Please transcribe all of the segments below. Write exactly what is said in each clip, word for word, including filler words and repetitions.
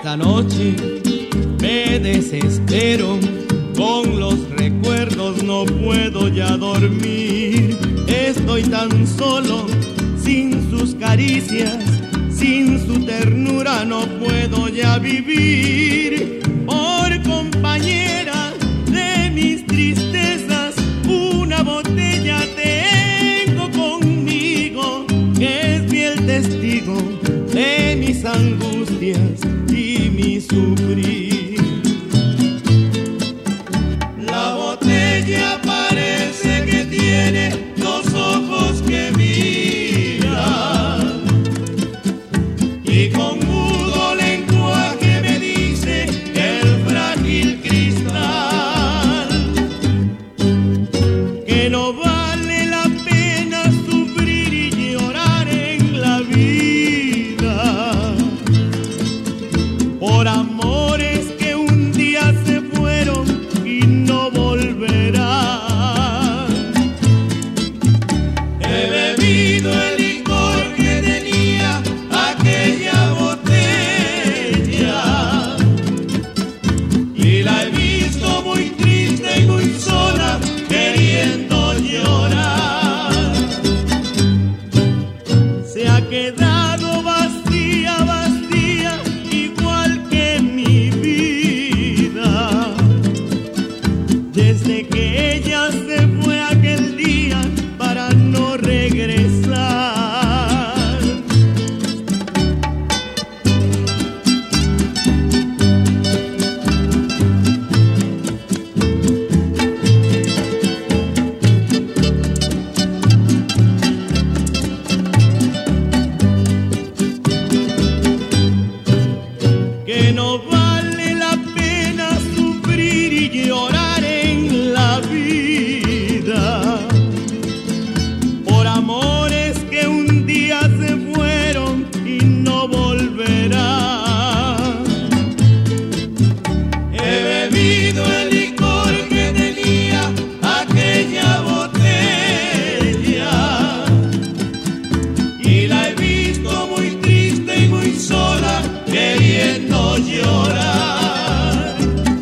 Esta noche me desespero, con los recuerdos no puedo ya dormir. Estoy tan solo, sin sus caricias, sin su ternura no puedo ya vivir. Por compañera de mis tristezas, una botella tengo conmigo, que es fiel testigo de mis angustias y mi sufrir. La botella parece que tiene los ojos que miran, y con mudo lenguaje me dice el frágil cristal que no vale la pena sufrir y llorar en la vida por amores que un día se fueron y no volverán. He bebido el licor que tenía aquella botella y la he visto muy triste y muy sola, queriendo llorar. Se ha quedado vacía, vacía, igual que mi vida, desde que ella se fue aquel día para no regresar. Que no vale la pena sufrir y llorar en la vida por amores que un día se fueron y no volverán. He bebido el licor que tenía aquella botella y la he visto muy triste y muy sola, queriendo llorar.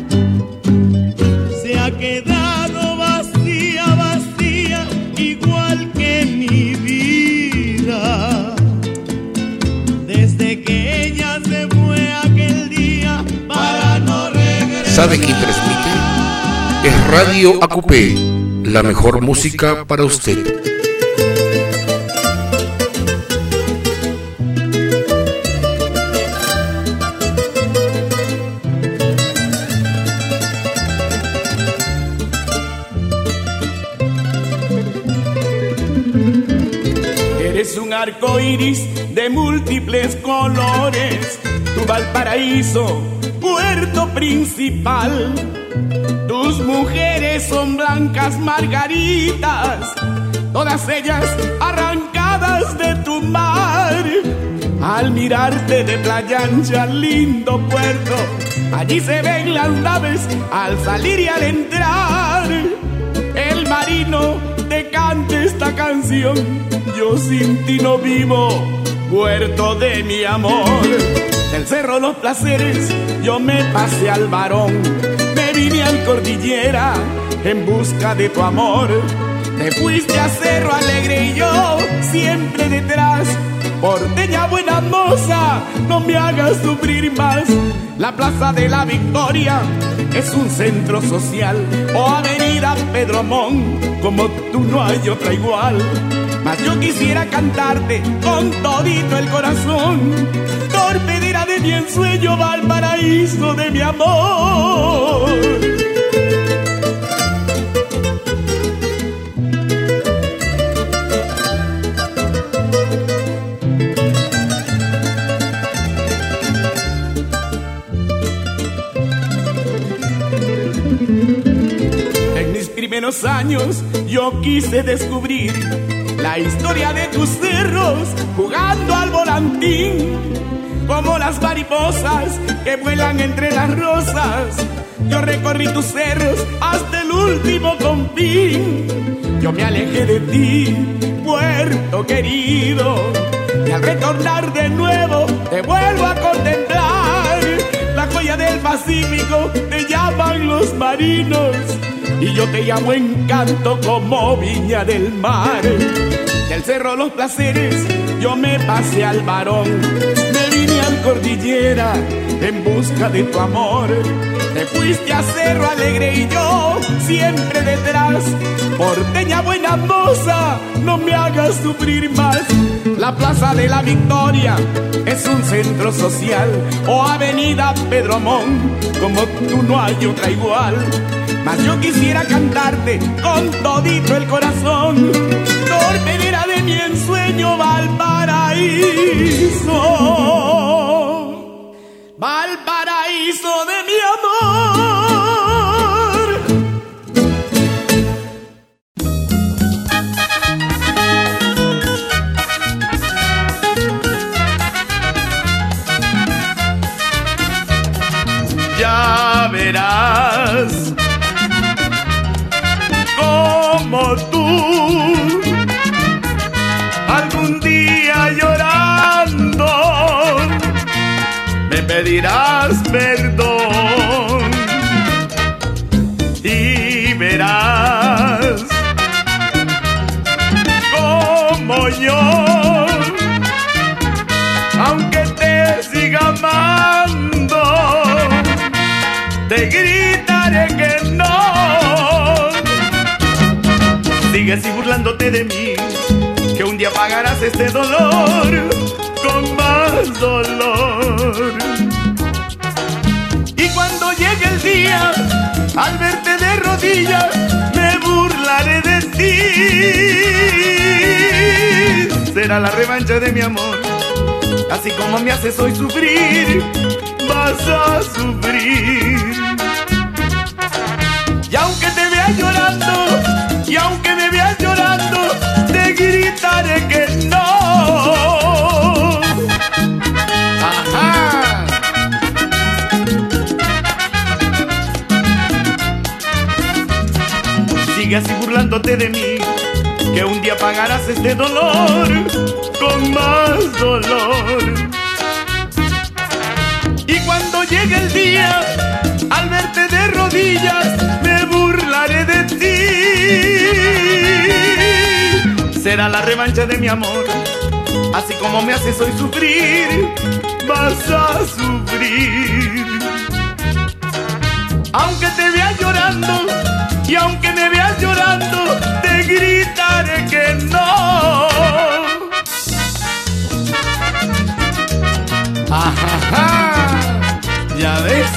Se ha quedado vacía, vacía, igual que mi vida, desde que ella se fue aquel día para no regresar. ¿Sabe quién transmite? Es Radio A Q P, la mejor música para usted. Eres un arco iris de múltiples colores, tu Valparaíso, puerto principal. Tus mujeres son blancas margaritas, todas ellas arrancadas de tu mar. Al mirarte de playa ancha, lindo puerto, allí se ven las naves al salir y al entrar. El marino te canta esta canción: yo sin ti no vivo, puerto de mi amor. Del cerro Los Placeres yo me pasé al Barón, me vine al Cordillera en busca de tu amor. Te fuiste a Cerro Alegre y yo siempre detrás. Porteña buena moza, no me hagas sufrir más. La Plaza de la Victoria es un centro social, o Avenida Pedro Montt, como tú no hay otra igual. Mas yo quisiera cantarte con todito el corazón, torpedera de mi ensueño, Valparaíso de mi amor. En mis primeros años yo quise descubrir la historia de tus cerros, jugando al volantín, como las mariposas que vuelan entre las rosas. Yo recorrí tus cerros hasta el último confín. Yo me alejé de ti, puerto querido, y al retornar de nuevo te vuelvo a contemplar. joya del Pacífico te llaman los marinos, y yo te llamo encanto como viña del mar. Del Cerro Los Placeres yo me pasé al Barón, me vine al Cordillera en busca de tu amor. Te fuiste a Cerro Alegre y yo siempre detrás. Porteña buena moza, no me hagas sufrir más. La Plaza de la Victoria es un centro social, o Avenida Pedro Montt, como tú no hay otra igual. Mas yo quisiera cantarte con todito el corazón, torpedera de mi ensueño, Valparaíso, Valparaíso de mi amor. Ya verás como tú algún día llorando me pedirás perdón, y verás como yo, aunque te siga amando, te gritaré que no. Sigue así burlándote de mí, que un día pagarás este dolor con más dolor. Y cuando llegue el día, al verte de rodillas, me burlaré de ti. Será la revancha de mi amor, así como me haces hoy sufrir, vas a sufrir. Y aunque te veas llorando, y aunque me veas llorando, te gritaré que no. Ajá. Sigue así burlándote de mí, que un día pagarás este dolor con más dolor. Y cuando llegue el día, al verte de rodillas, me burlaré de ti. Será la revancha de mi amor, así como me haces hoy sufrir, vas a sufrir. Aunque te veas llorando, y aunque me veas llorando, te gritaré que no. Ajá, ya ves.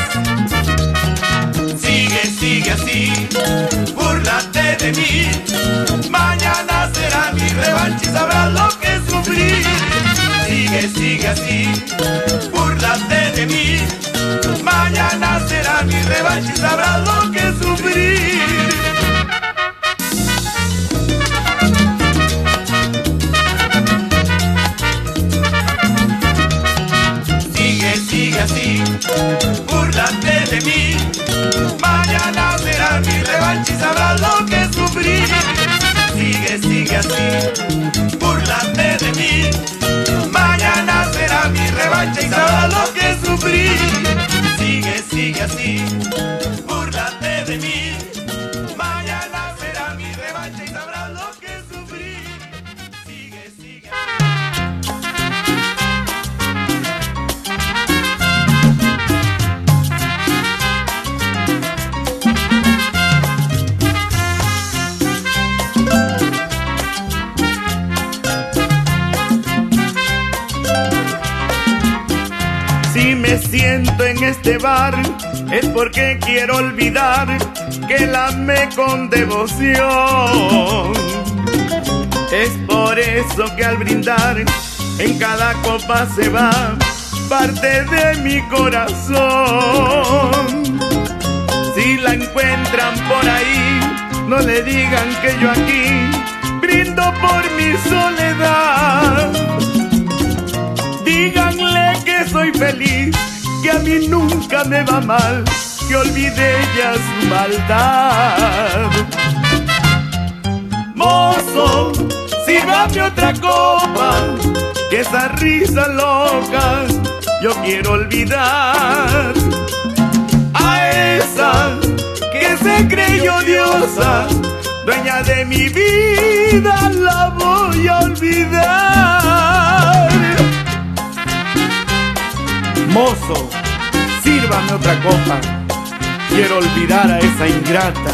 Sigue, sigue así, búrlate de mí. Mañana será mi revancha y sabrás lo que sufrí. Sigue, sigue así, búrlate de mí. Mañana será mi revancha y sabrás lo que sufrí. Sigue así, búrlate de mí. Mañana será mi revancha y sabrás lo que sufrí. Sigue, sigue así, búrlate de mí. Mañana será mi revancha y sabrás lo que sufrí. Sigue, sigue así, búrlate de mí. Mañana será mi revancha y sabrás lo que sufrí. Sigue, sigue así. Si me siento en este bar es porque quiero olvidar que la amé con devoción. Es por eso que al brindar en cada copa se va parte de mi corazón. Si la encuentran por ahí, no le digan que yo aquí brindo por mi soledad. Díganle que soy feliz, que a mí nunca me va mal, que olvide ya su maldad. Mozo, sírvame otra copa, que esa risa loca yo quiero olvidar. se creyó diosa, dueña de mi vida, la voy a olvidar. Mozo, sírvame otra copa, quiero olvidar a esa ingrata.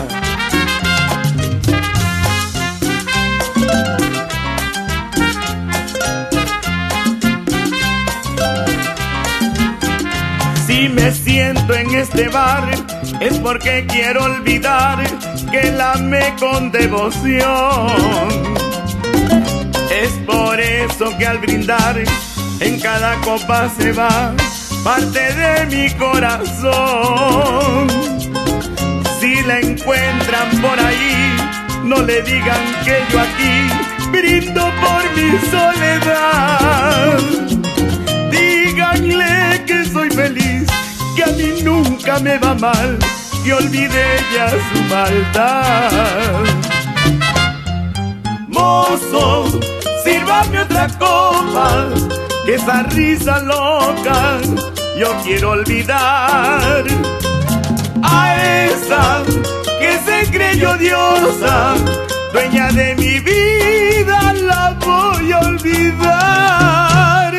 Si me siento en este bar es porque quiero olvidar que la amé con devoción. Es por eso que al brindar en cada copa se va parte de mi corazón. Si la encuentran por ahí, no le digan que yo aquí brindo por mi soledad. Díganle que soy feliz, que a mí nunca me va mal, que olvide ya su maldad. Mozo, sírvame otra copa, que esa risa loca yo quiero olvidar. A esa que se creyó diosa, dueña de mi vida, la voy a olvidar.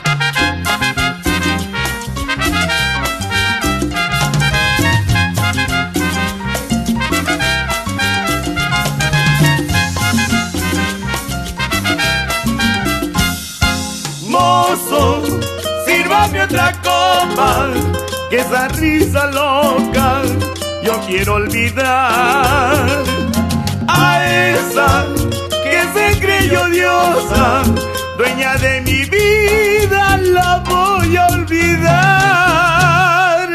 Mozo, sírvame otra copa, que esa risa loca yo quiero olvidar. A esa que se creyó diosa, dueña de mi vida, la voy a olvidar.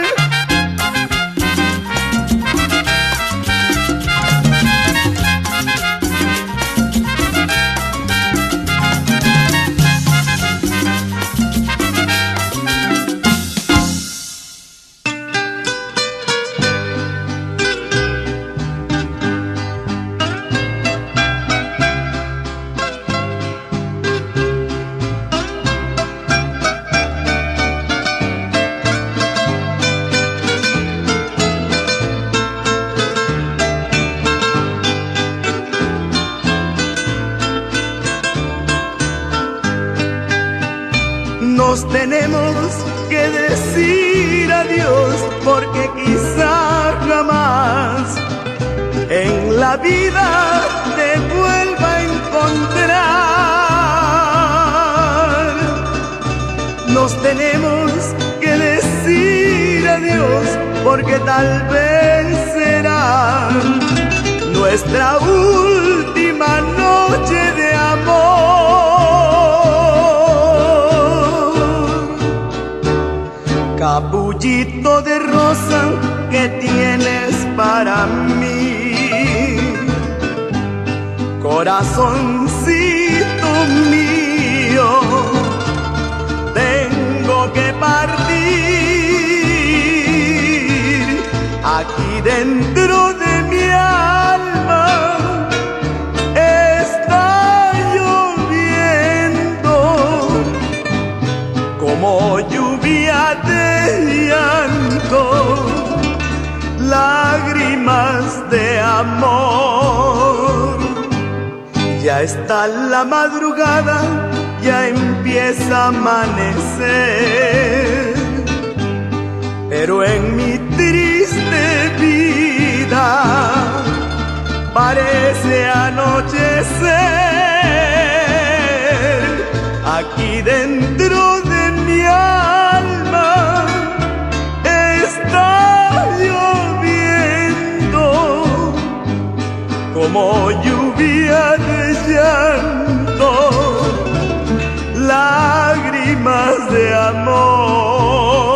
Nos tenemos que decir adiós, porque quizá jamás en la vida te vuelva a encontrar. Nos tenemos que decir adiós, porque tal vez será nuestra última noche de amor. Capullito de rosa que tienes para mí, corazoncito mío, tengo que partir. Aquí dentro de mi alma está lloviendo como lluvia de llanto, lágrimas de amor. Ya está la madrugada, ya empieza a amanecer, pero en mi triste vida parece anochecer. Aquí dentro de mi alma está lloviendo como lluvia de llanto, lágrimas de amor.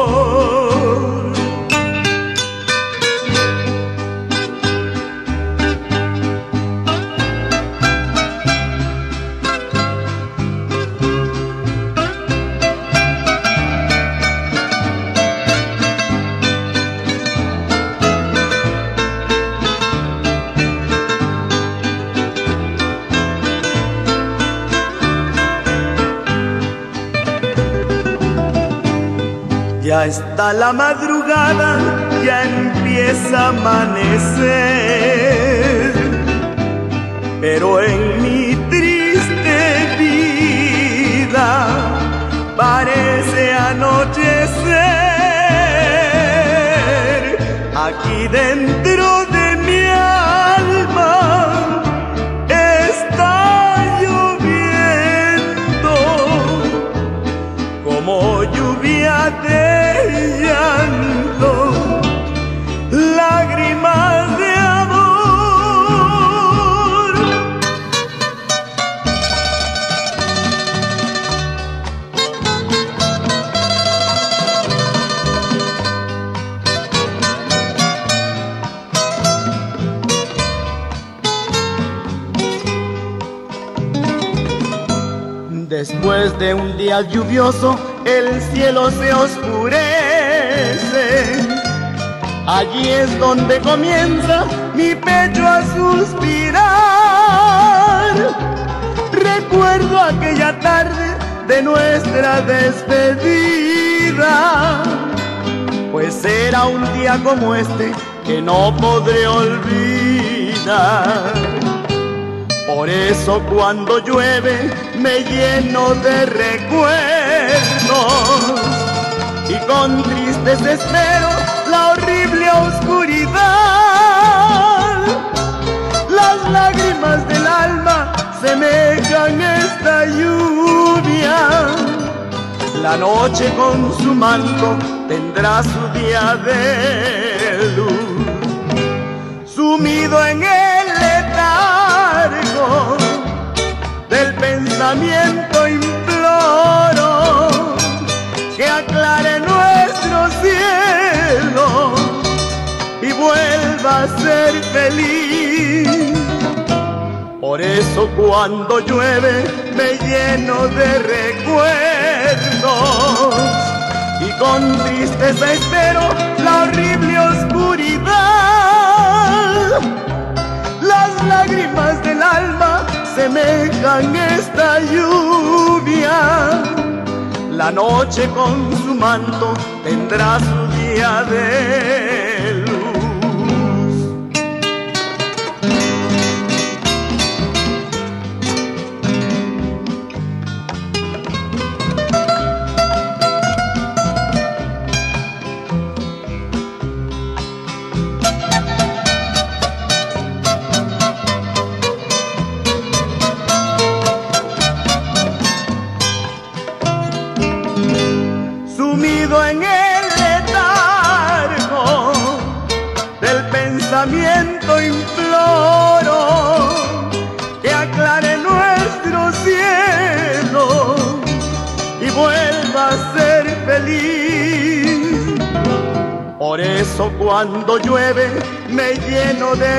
Ya está la madrugada, ya empieza a amanecer, pero en mi triste vida parece anochecer. Aquí dentro de mi alma está lloviendo como lluvia de llanto, lágrimas de amor. Después de un día lluvioso, el cielo se oscurece. Allí es donde comienza mi pecho a suspirar. Recuerdo aquella tarde de nuestra despedida, pues era un día como este que no podré olvidar. Por eso cuando llueve me lleno de recuerdos y con tristeza espero la horrible oscuridad. Las lágrimas del alma semejan esta lluvia. La noche con su manto tendrá su día de luz. Sumido en el letargo del pensamiento imploro que aclare nuestro cielo y vuelva a ser feliz. Por eso cuando llueve me lleno de recuerdos y con tristeza espero la horrible oscuridad. Las lágrimas del alma semejan esta lluvia. La noche con su manto tendrá su día de luz. En el letargo del pensamiento imploro que aclare nuestro cielo y vuelva a ser feliz. Por eso cuando llueve me lleno de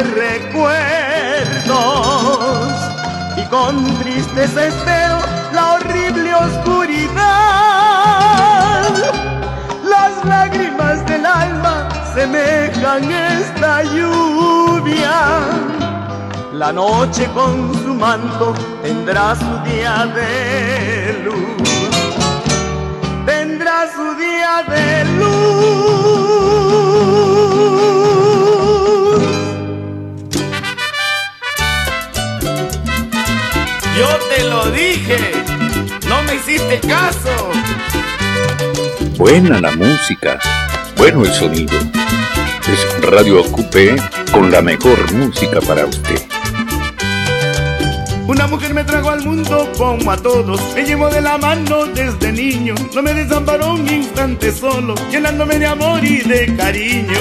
recuerdos y con tristeza espero la horrible oscuridad. Las lágrimas del alma semejan esta lluvia. La noche con su manto tendrá su día de luz. Tendrá su día de luz. Yo te lo dije, no me hiciste caso. Buena la música, bueno el sonido. Es Radio Acupé con la mejor música para usted. Una mujer me trajo al mundo como a todos, me llevó de la mano desde niño, no me desamparó un instante solo, llenándome de amor y de cariño.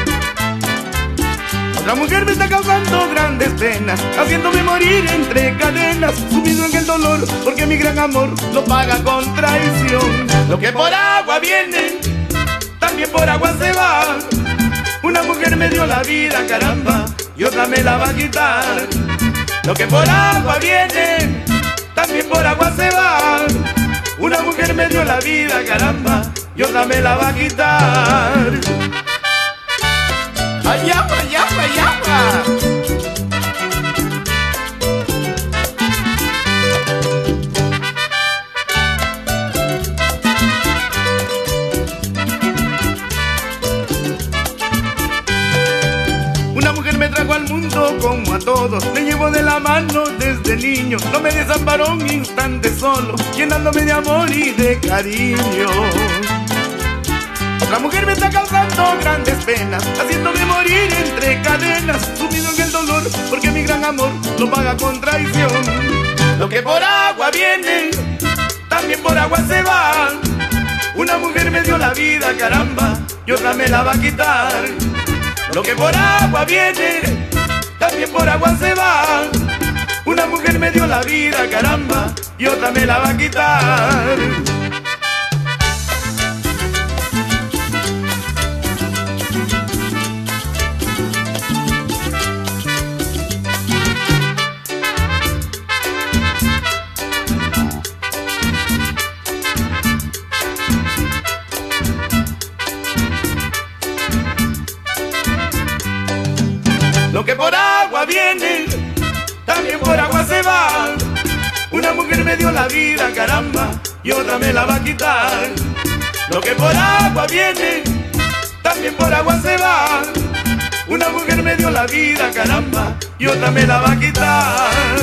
Otra mujer me está causando grandes penas, haciéndome morir entre cadenas, sumido en el dolor, porque mi gran amor lo paga con traición. Lo que por agua viene, también por agua se va. Una mujer me dio la vida, caramba, y otra me la va a quitar. Lo que por agua viene, también por agua se va. Una mujer me dio la vida, caramba, y otra me la va a quitar. Allá, allá, allá. Una mujer me trajo al mundo como a todos, me llevó de la mano desde niño, no me desamparó un instante solo, llenándome de amor y de cariño. Otra mujer me está causando grandes penas, haciéndome morir entre cadenas, sumido en el dolor, porque mi gran amor lo paga con traición. Lo que por agua viene, también por agua se va. Una mujer me dio la vida, caramba, y otra me la va a quitar. Lo que por agua viene, también por agua se va. Una mujer me dio la vida, caramba, y otra me la va a quitar. Lo que por agua viene, también por agua se va. Una mujer me dio la vida, caramba, y otra me la va a quitar. Lo que por agua viene, también por agua se va. Una mujer me dio la vida, caramba, y otra me la va a quitar.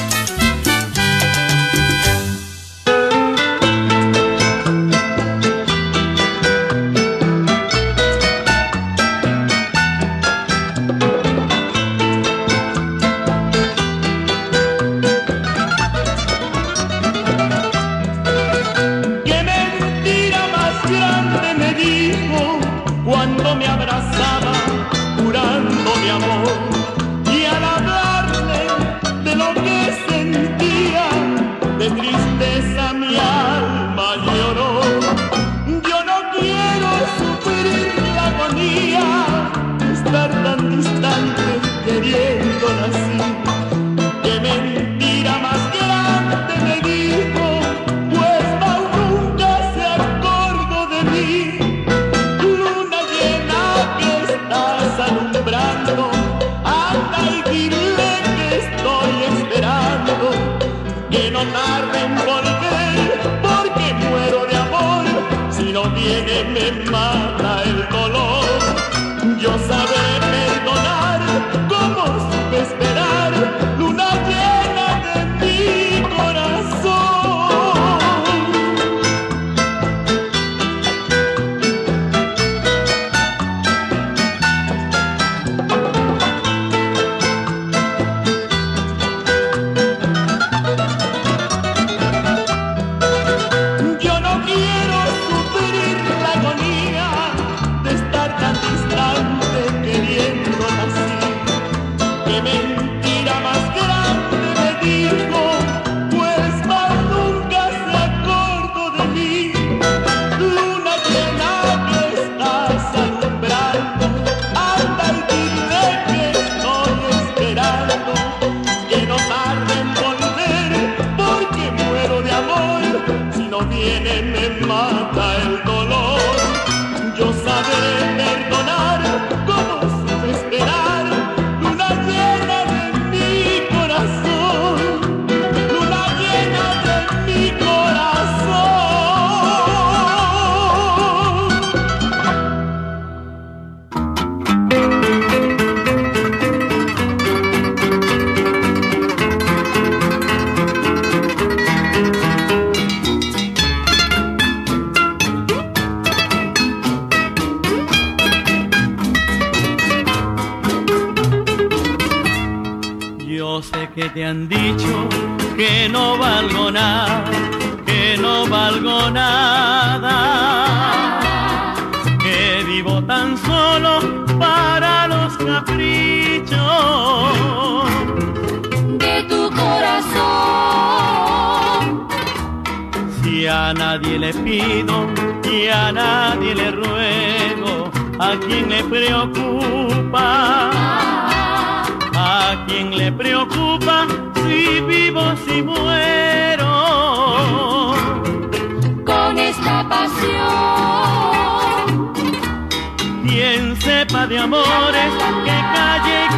De amores que calle y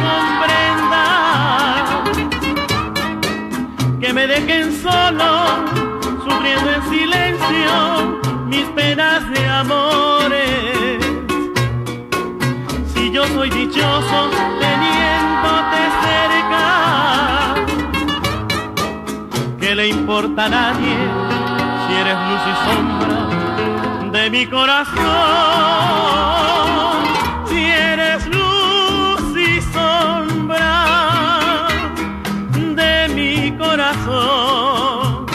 comprenda, que me dejen solo, sufriendo en silencio mis penas de amores. Si yo soy dichoso, teniendo le importa a nadie si eres luz y sombra de mi corazón, si eres luz y sombra de mi corazón.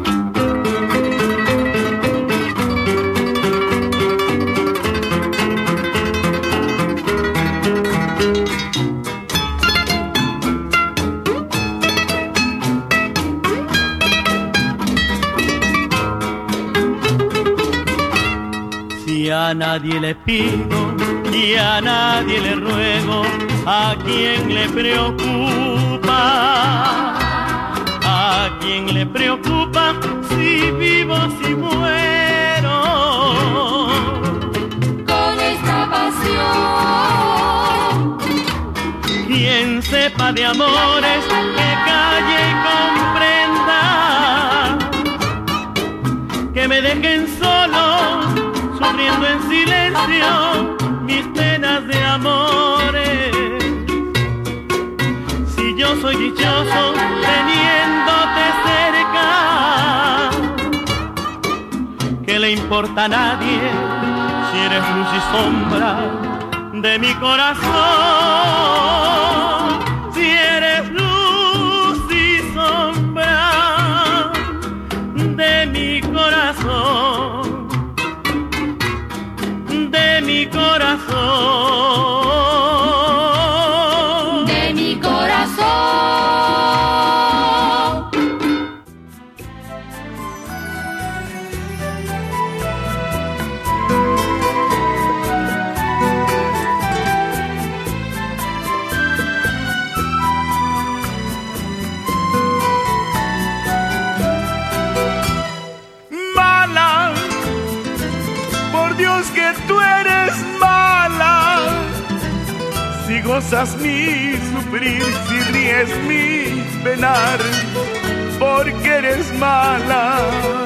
Y a nadie le pido y a nadie le ruego, a quien le preocupa, a quien le preocupa si vivo, si muero. Con esta pasión, quien sepa de amores que calle y comprenda, que me dejen solo sufriendo en silencio mis penas de amores. Si yo soy dichoso teniéndote cerca, ¿qué le importa a nadie si eres luz y sombra de mi corazón? Si eres luz y sombra de mi corazón, de mi corazón, de mi corazón. Mala, por Dios que tú eres mala. Si gozas mi sufrir, si ríes mi penar, porque eres mala.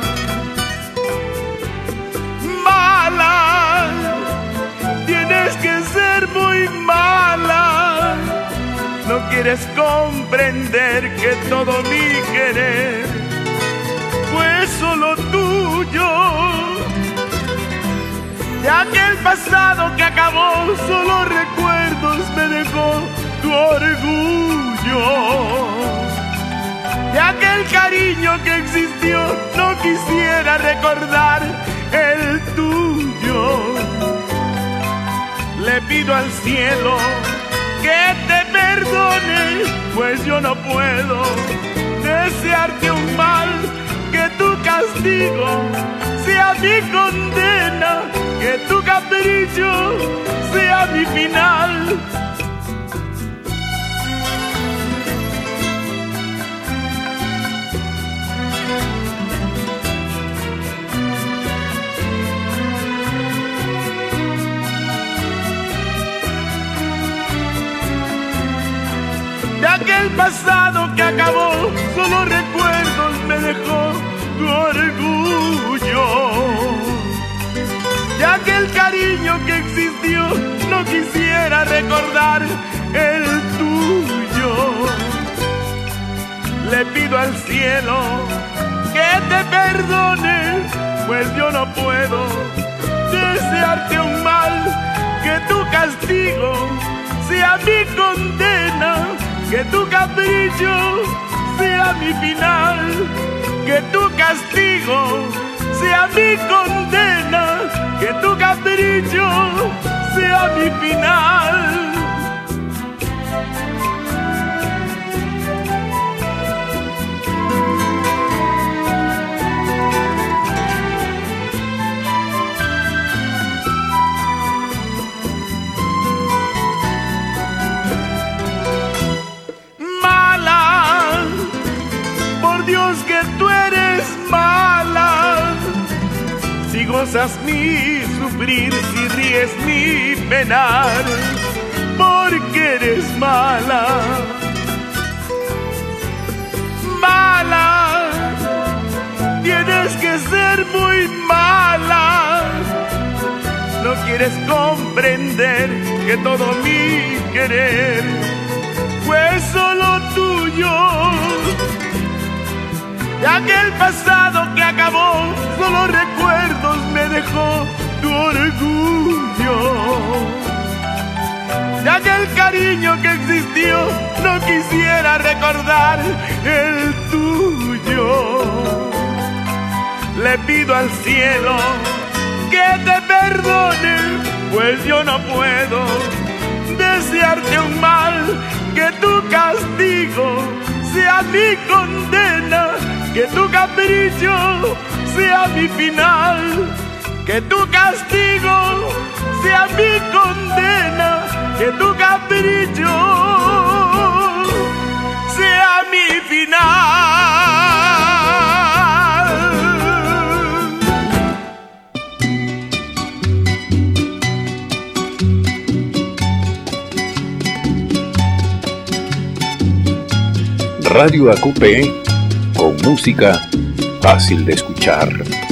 Mala, tienes que ser muy mala. No quieres comprender que todo mi querer fue solo tuyo. De aquel pasado que acabó, solo recuerdos me dejó tu orgullo. De aquel cariño que existió, no quisiera recordar el tuyo. Le pido al cielo que te perdone, pues yo no puedo desearte un mal, que tu castigo sea mi condena, que tu capricho sea mi final. De aquel pasado que acabó, solo recuerdos me dejó tu orgullo. De aquel cariño que existió, no quisiera recordar el tuyo. Le pido al cielo que te perdone, pues yo no puedo desearte un mal, que tu castigo sea mi condena, que tu capricho sea mi final, que tu castigo sea mi condena, que tu capricho sea mi final. Dios que tú eres mala. Si gozas mi sufrir, si ríes mi penar, porque eres mala. Mala, tienes que ser muy mala. No quieres comprender que todo mi querer fue solo tuyo. De aquel pasado que acabó, solo recuerdos me dejó tu orgullo. De aquel cariño que existió, no quisiera recordar el tuyo. Le pido al cielo que te perdone, pues yo no puedo desearte un mal. Que tu castigo sea mi condena, que tu capricho sea mi final. Que tu castigo sea mi condena, que tu capricho sea mi final. Radio A Q P, con música fácil de escuchar.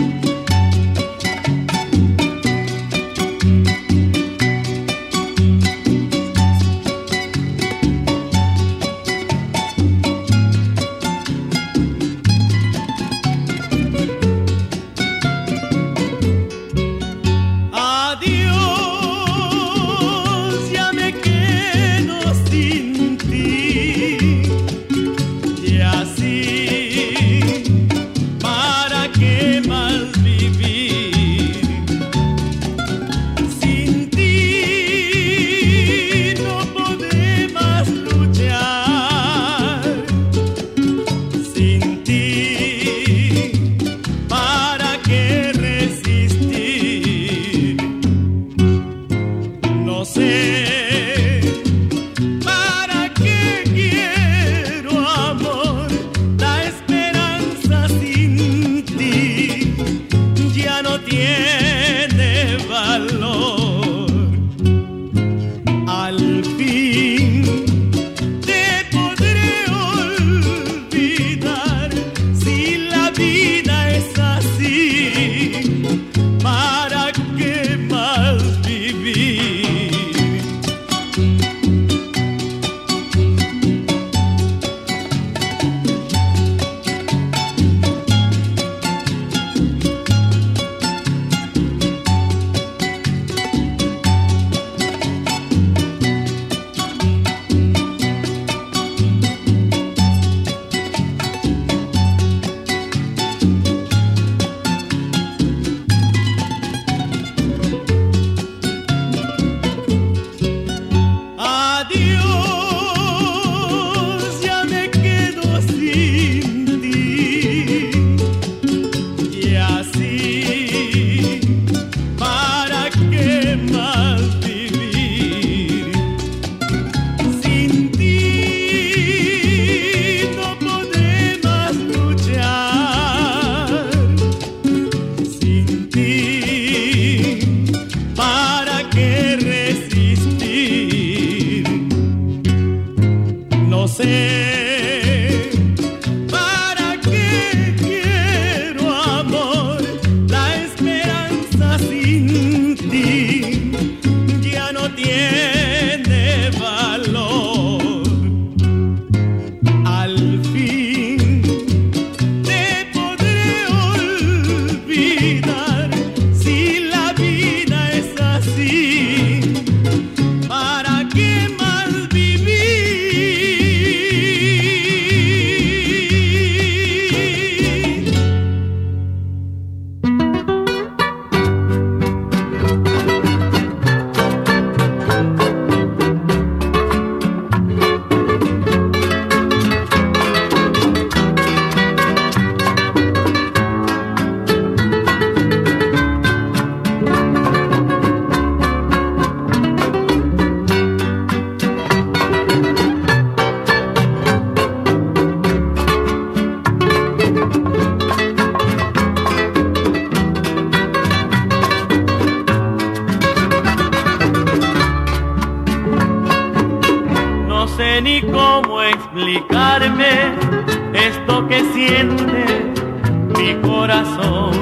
Ni cómo explicarme esto que siente mi corazón,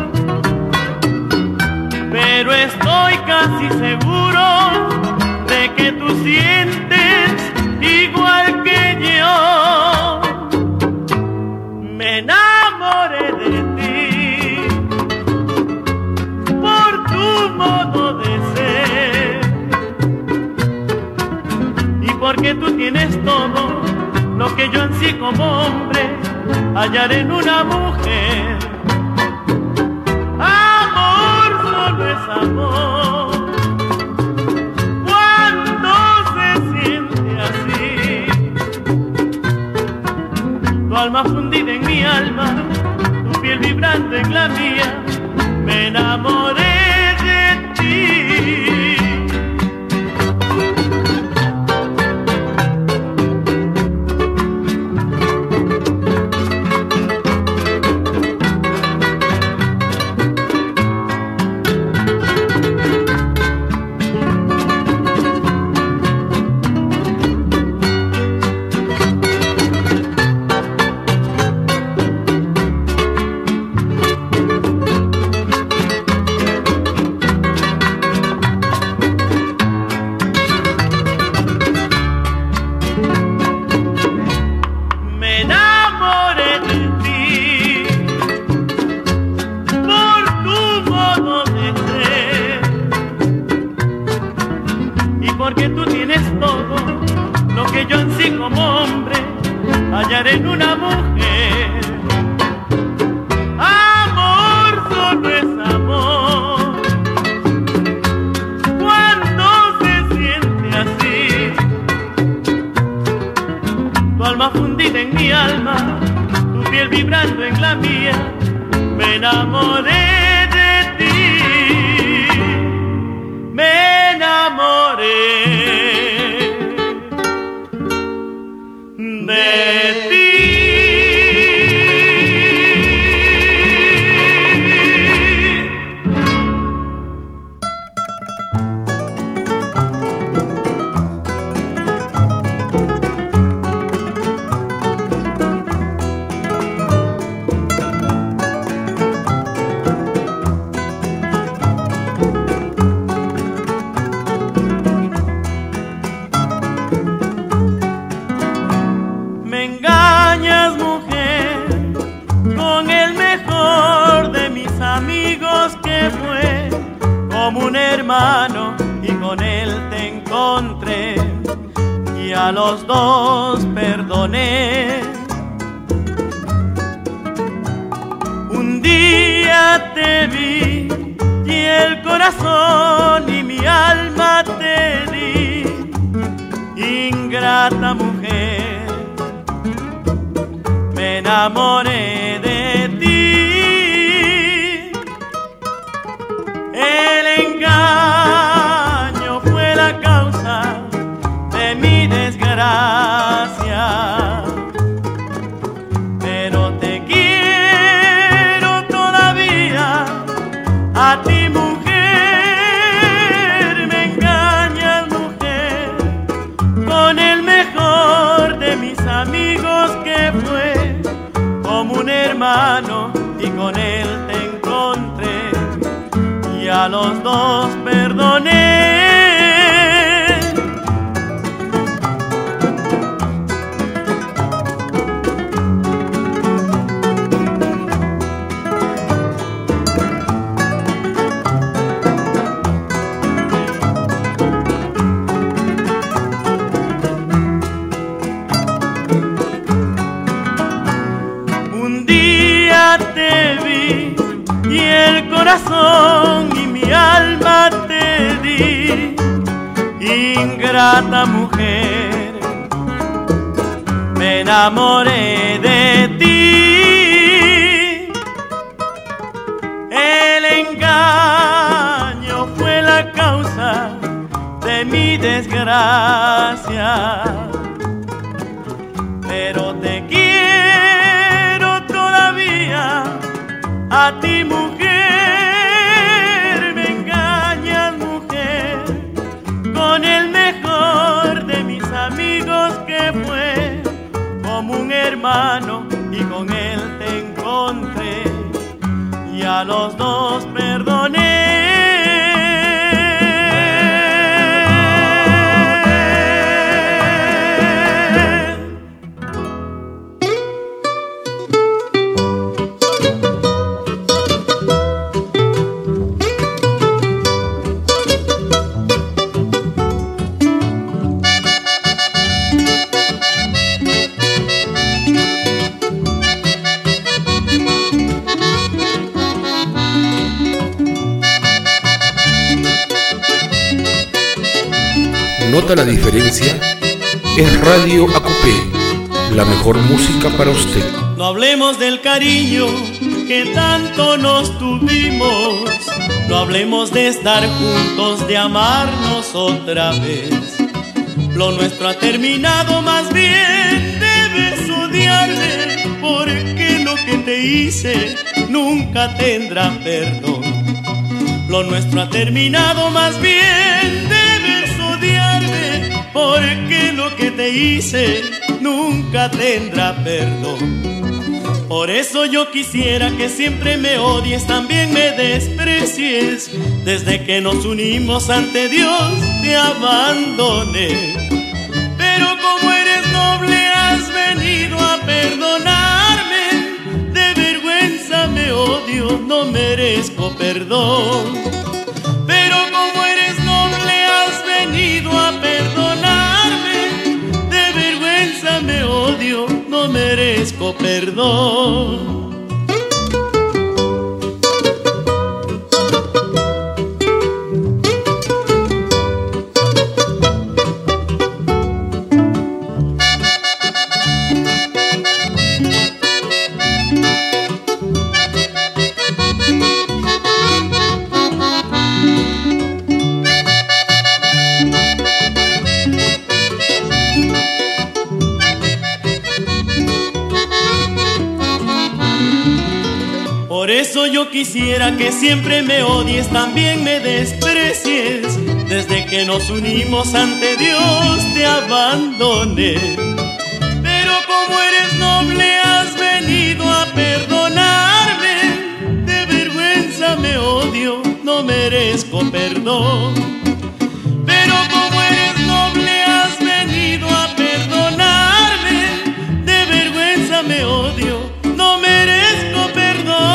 pero estoy casi seguro de que tú sientes igual que yo. Me enamoré porque tú tienes todo lo que yo ansí como hombre hallar en una mujer. Amor solo es amor cuando se siente así. Tu alma fundida en mi alma, tu piel vibrante en la mía, me enamoré de ti. Porque tú tienes todo lo que yo ansí como hombre hallar en una mujer. Amor solo es amor cuando se siente así. Tu alma fundida en mi alma, tu piel vibrando en la mía, me enamoré de ti. Me enamoré de ti. Como un hermano y con él te encontré y a los dos perdoné. Un día te vi y el corazón y mi alma te di, ingrata mujer, me enamoré de ti. El engaño fue la causa de mi desgracia, pero te quiero todavía, a ti mujer. Me engañas mujer con el mejor de mis amigos que fue como un hermano y con él te encontré y a los dos perdoné. Un día te vi y el corazón y mi alma te di, ingrata mujer, me enamoré de ti. El engaño fue la causa de mi desgracia, pero te quiero todavía, a ti mujer. Me engañas mujer con el mejor de mis amigos que fue como un hermano y con él te encontré y a los dos perdoné. nota la diferencia es Radio A Q P, la mejor música para usted. No hablemos del cariño que tanto nos tuvimos, no hablemos de estar juntos, de amarnos otra vez. Lo nuestro ha terminado, más bien debes odiarme, porque lo que te hice nunca tendrá perdón. Lo nuestro ha terminado, más bien debes odiarme, porque lo que te hice nunca tendrá perdón. Por eso yo quisiera que siempre me odies, también me desprecies. Desde que nos unimos ante Dios te abandoné. Pero como eres noble has venido a perdonarme. De vergüenza me odio, no merezco perdón. Pero como eres noble has venido a perdonarme. De vergüenza me odio, no merezco perdón. Por eso yo quisiera que siempre me odies, también me desprecies. Desde que nos unimos ante Dios te abandoné. Pero como eres noble has venido a perdonarme. De vergüenza me odio, no merezco perdón. Pero como eres noble has venido a perdonarme. De vergüenza me odio, no merezco perdón.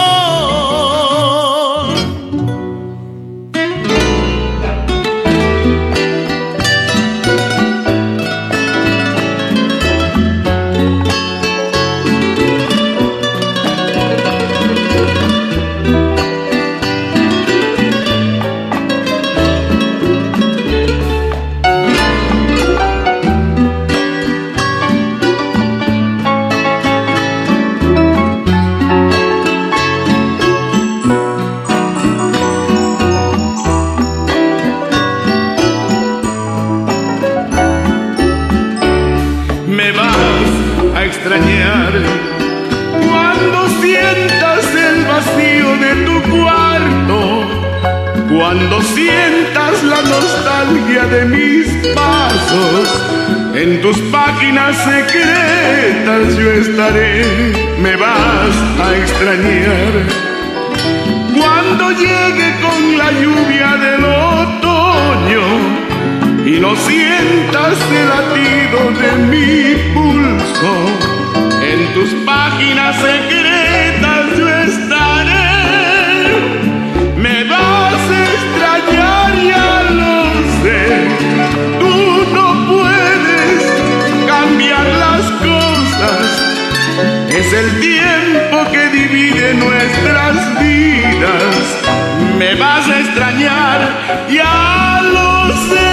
Extrañar cuando sientas el vacío de tu cuarto, cuando sientas la nostalgia de mis pasos, en tus páginas secretas yo estaré. Me vas a extrañar cuando llegue con la lluvia del otoño y no sientas el latido de mi pulso. En tus páginas secretas yo estaré. Me vas a extrañar, ya lo sé. Tú no puedes cambiar las cosas. Es el tiempo que divide nuestras vidas. Me vas a extrañar, ya lo sé.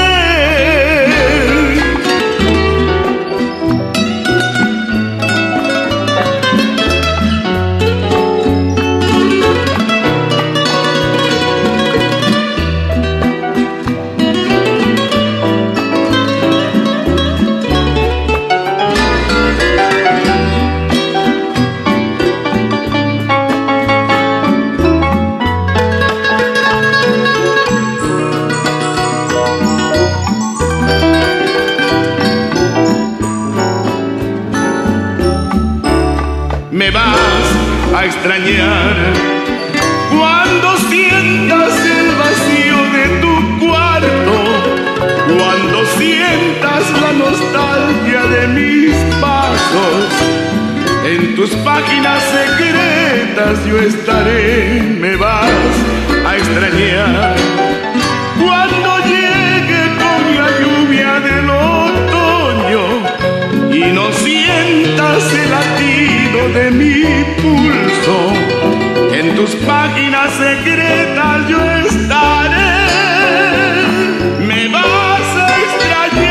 Me vas a extrañar cuando sientas el vacío de tu cuarto, cuando sientas la nostalgia de mis pasos. En tus páginas secretas yo estaré. Me vas a extrañar cuando llegue con la lluvia del otoño y no sientas el latido de mi pulso. En tus páginas secretas yo estaré. Me vas a extrañar.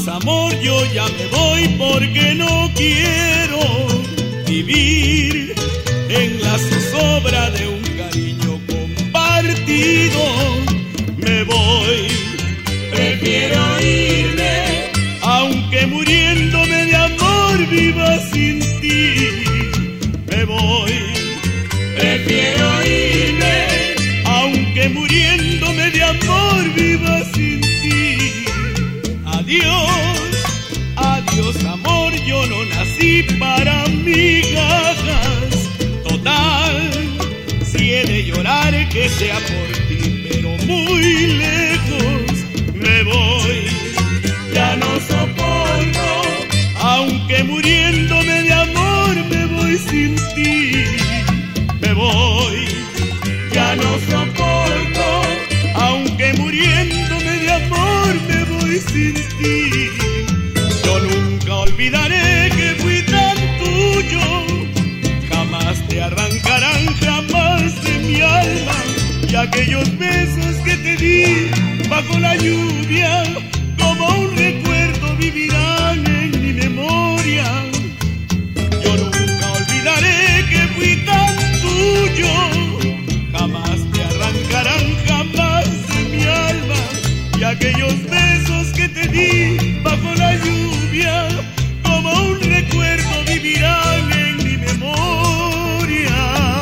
Adiós amor, yo ya me voy porque no quiero vivir en la zozobra de un cariño compartido. Me voy, prefiero irme, aunque muriéndome de amor viva sin ti. Me voy, prefiero irme, aunque muriéndome de amor viva sin ti. Adiós, adiós amor, yo no nací para migajas. Total, si he de llorar que sea por ti, pero muy lejos me voy. Ya no soporto, aunque muriéndome de amor me voy sin ti. Me voy, ya no soporto, aunque muriéndome de amor me voy sin ti. Yo nunca olvidaré que fui tan tuyo, jamás te arrancarán jamás de mi alma. Y aquellos besos que te di bajo la lluvia, como un recuerdo vivirán en mi memoria. Yo nunca olvidaré que fui tan tuyo, jamás te arrancarán jamás de mi alma. Y aquellos besos que te di bajo la lluvia, como un recuerdo vivirán en mi memoria.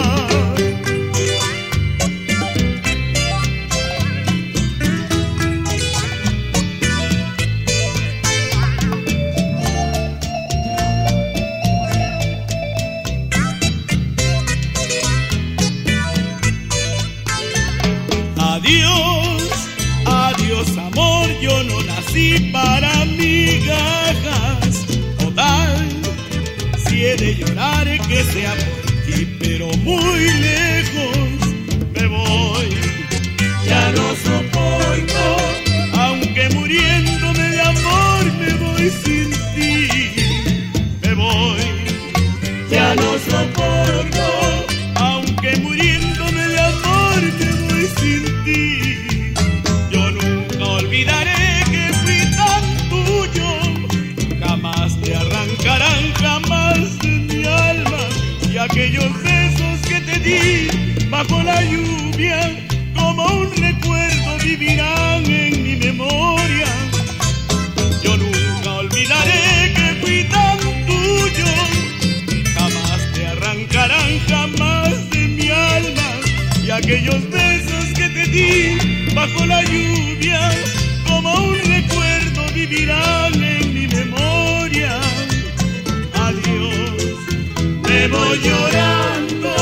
Adiós, adiós amor, yo no nací para migajas. Total, si he de llorar que sea por ti, pero muy lejos me voy. Ya no soporto, aunque muriéndome de amor me voy sin ti. Me voy, ya no soporto, aunque muriéndome de amor me voy sin ti. Yo nunca olvidaré que fui tan tuyo, jamás te arrancarán jamás de mi alma. Y aquellos besos que te di bajo la lluvia, como un recuerdo vivirán en mi memoria. Yo nunca olvidaré que fui tan tuyo, jamás te arrancarán jamás de mi alma. Y aquellos besos que te di bajo la lluvia, como un recuerdo vivirán en mi memoria. Adiós, me voy llorando.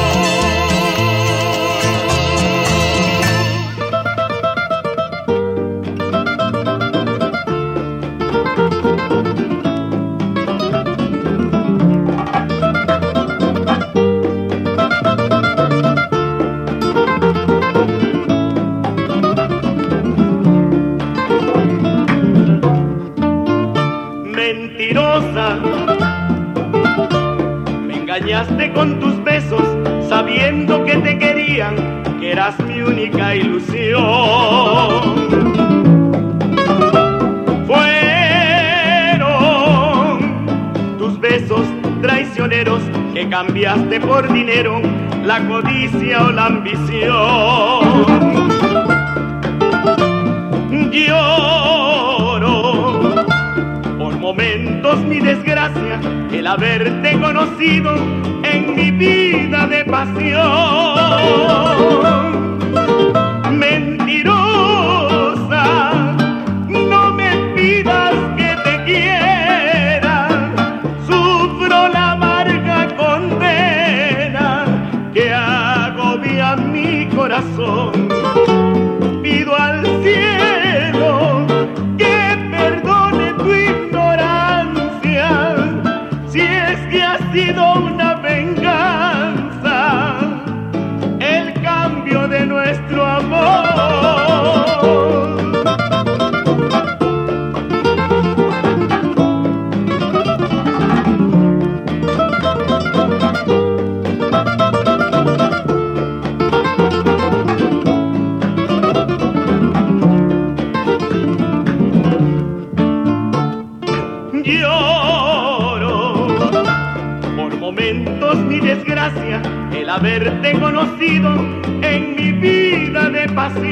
Mentirosa, me engañaste con tus besos, sabiendo que te querían, que eras mi única ilusión. Fueron tus besos traicioneros que cambiaste por dinero, la codicia o la ambición. Lloro por momentos mi desgracia, el haberte conocido en mi vida de pasión. Mentirosa, no me pidas que te quiera, sufro la amarga condena que agobia mi corazón. Pido al cielo que perdone tu ignorancia, si es que ha sido una venganza el cambio Lloro por momentos mi desgracia, el haberte conocido en mi vida de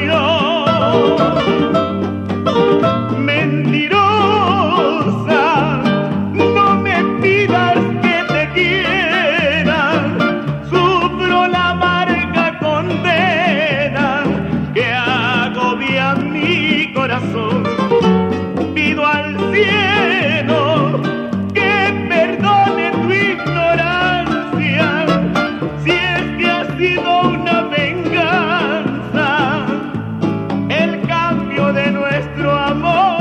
pasión. Mentirosa, no me pidas que te quiera, sufro la amarga condena que agobia mi corazón. Pido al cielo que perdone tu ignorancia, si es que ha sido una venganza el cambio de nuestro amor.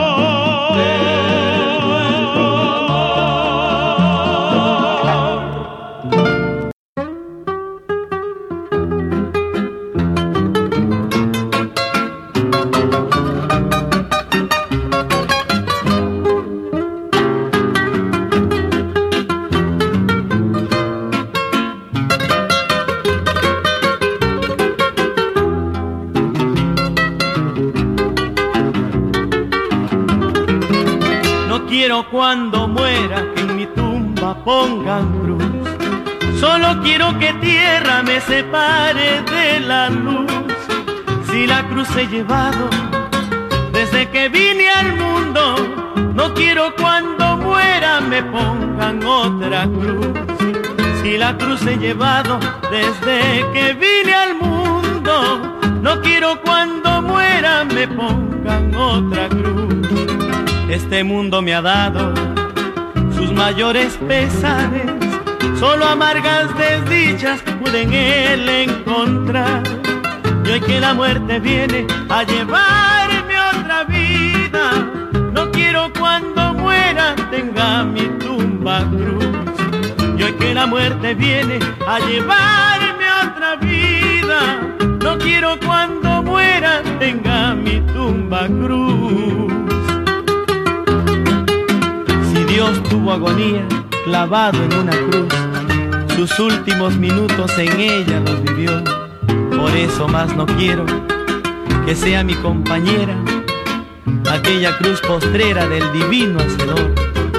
Cuando muera que en mi tumba pongan cruz, solo quiero que tierra me separe de la luz. Si la cruz he llevado desde que vine al mundo, no quiero cuando muera me pongan otra cruz. Si la cruz he llevado desde que vine al mundo, no quiero cuando muera me pongan otra cruz. Este mundo me ha dado sus mayores pesares, solo amargas desdichas pude en él encontrar. Y hoy que la muerte viene a llevarme otra vida, no quiero cuando muera tenga mi tumba cruz. Y hoy que la muerte viene a llevarme otra vida, no quiero cuando muera tenga mi tumba cruz. Dios tuvo agonía clavado en una cruz, sus últimos minutos en ella los vivió. Por eso más no quiero que sea mi compañera aquella cruz postrera del divino Hacedor.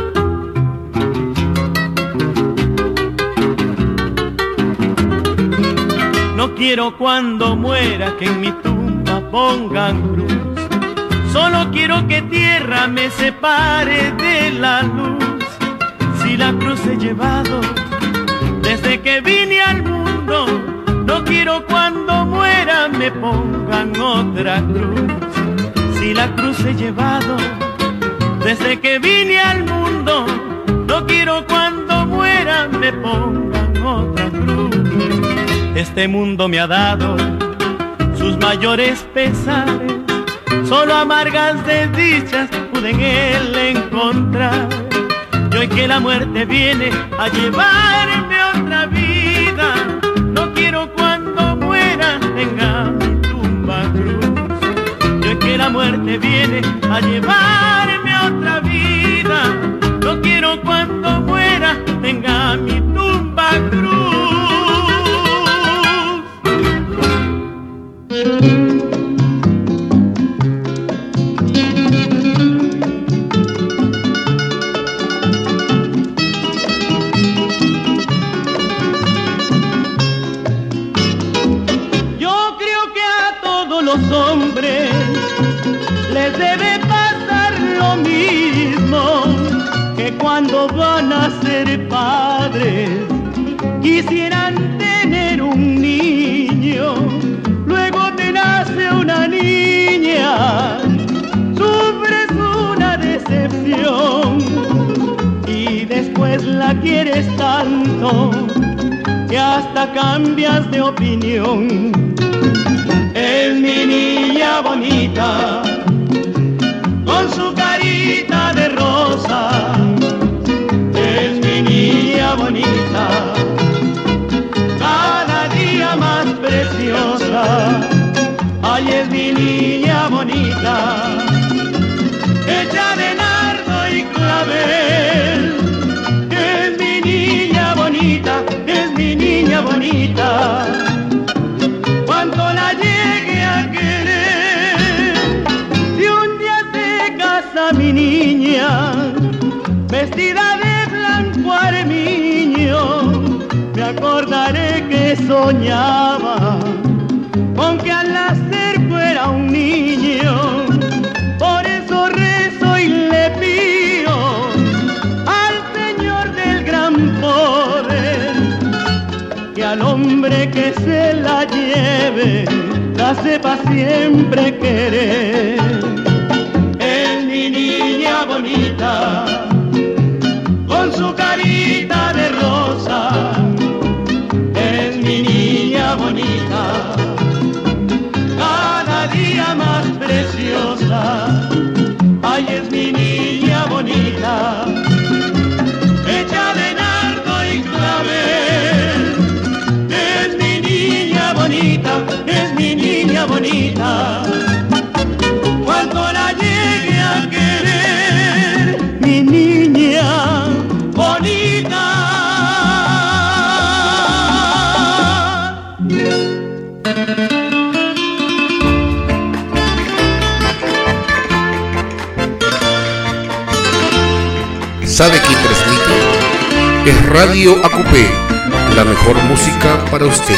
No quiero cuando muera que en mi tumba pongan cruz, solo quiero que tierra me separe de la luz. Si la cruz he llevado desde que vine al mundo, no quiero cuando muera me pongan otra cruz. Si la cruz he llevado desde que vine al mundo, no quiero cuando muera me pongan otra cruz. Este mundo me ha dado sus mayores pesares, solo amargas desdichas pude en él encontrar. Y hoy que la muerte viene a llevarme otra vida, no quiero cuando muera tenga mi tumba cruz. Y hoy que la muerte viene a llevarme otra vida, no quiero cuando muera tenga mi tumba cruz. Los hombres les debe pasar lo mismo, que cuando van a ser padres quisieran tener un niño, luego te nace una niña, sufres una decepción y después la quieres tanto que hasta cambias de opinión. Es mi niña bonita, con su carita de rosa. Es mi niña bonita, cada día más preciosa. Ay, es mi niña bonita, hecha de nardo y clavel. Es mi niña bonita, es mi niña bonita. Cuánto la llegue a querer, si un día se casa mi niña, vestida de blanco armiño, me acordaré que soñaba con que al nacer fuera un niño. Por eso rezo y le pido al Señor del gran poder que al hombre que se la lleve la sepa siempre querer. Es mi niña bonita, con su carita de rosa, es mi niña bonita, cada día más preciosa. Ay, es mi niña bonita, hecha de nardo y clavel. Es mi niña bonita, es mi niña bonita. Cuando la llegue a querer, mi niña bonita. ¿Sabe quién transmite? Es Radio A Q P, la mejor música para usted.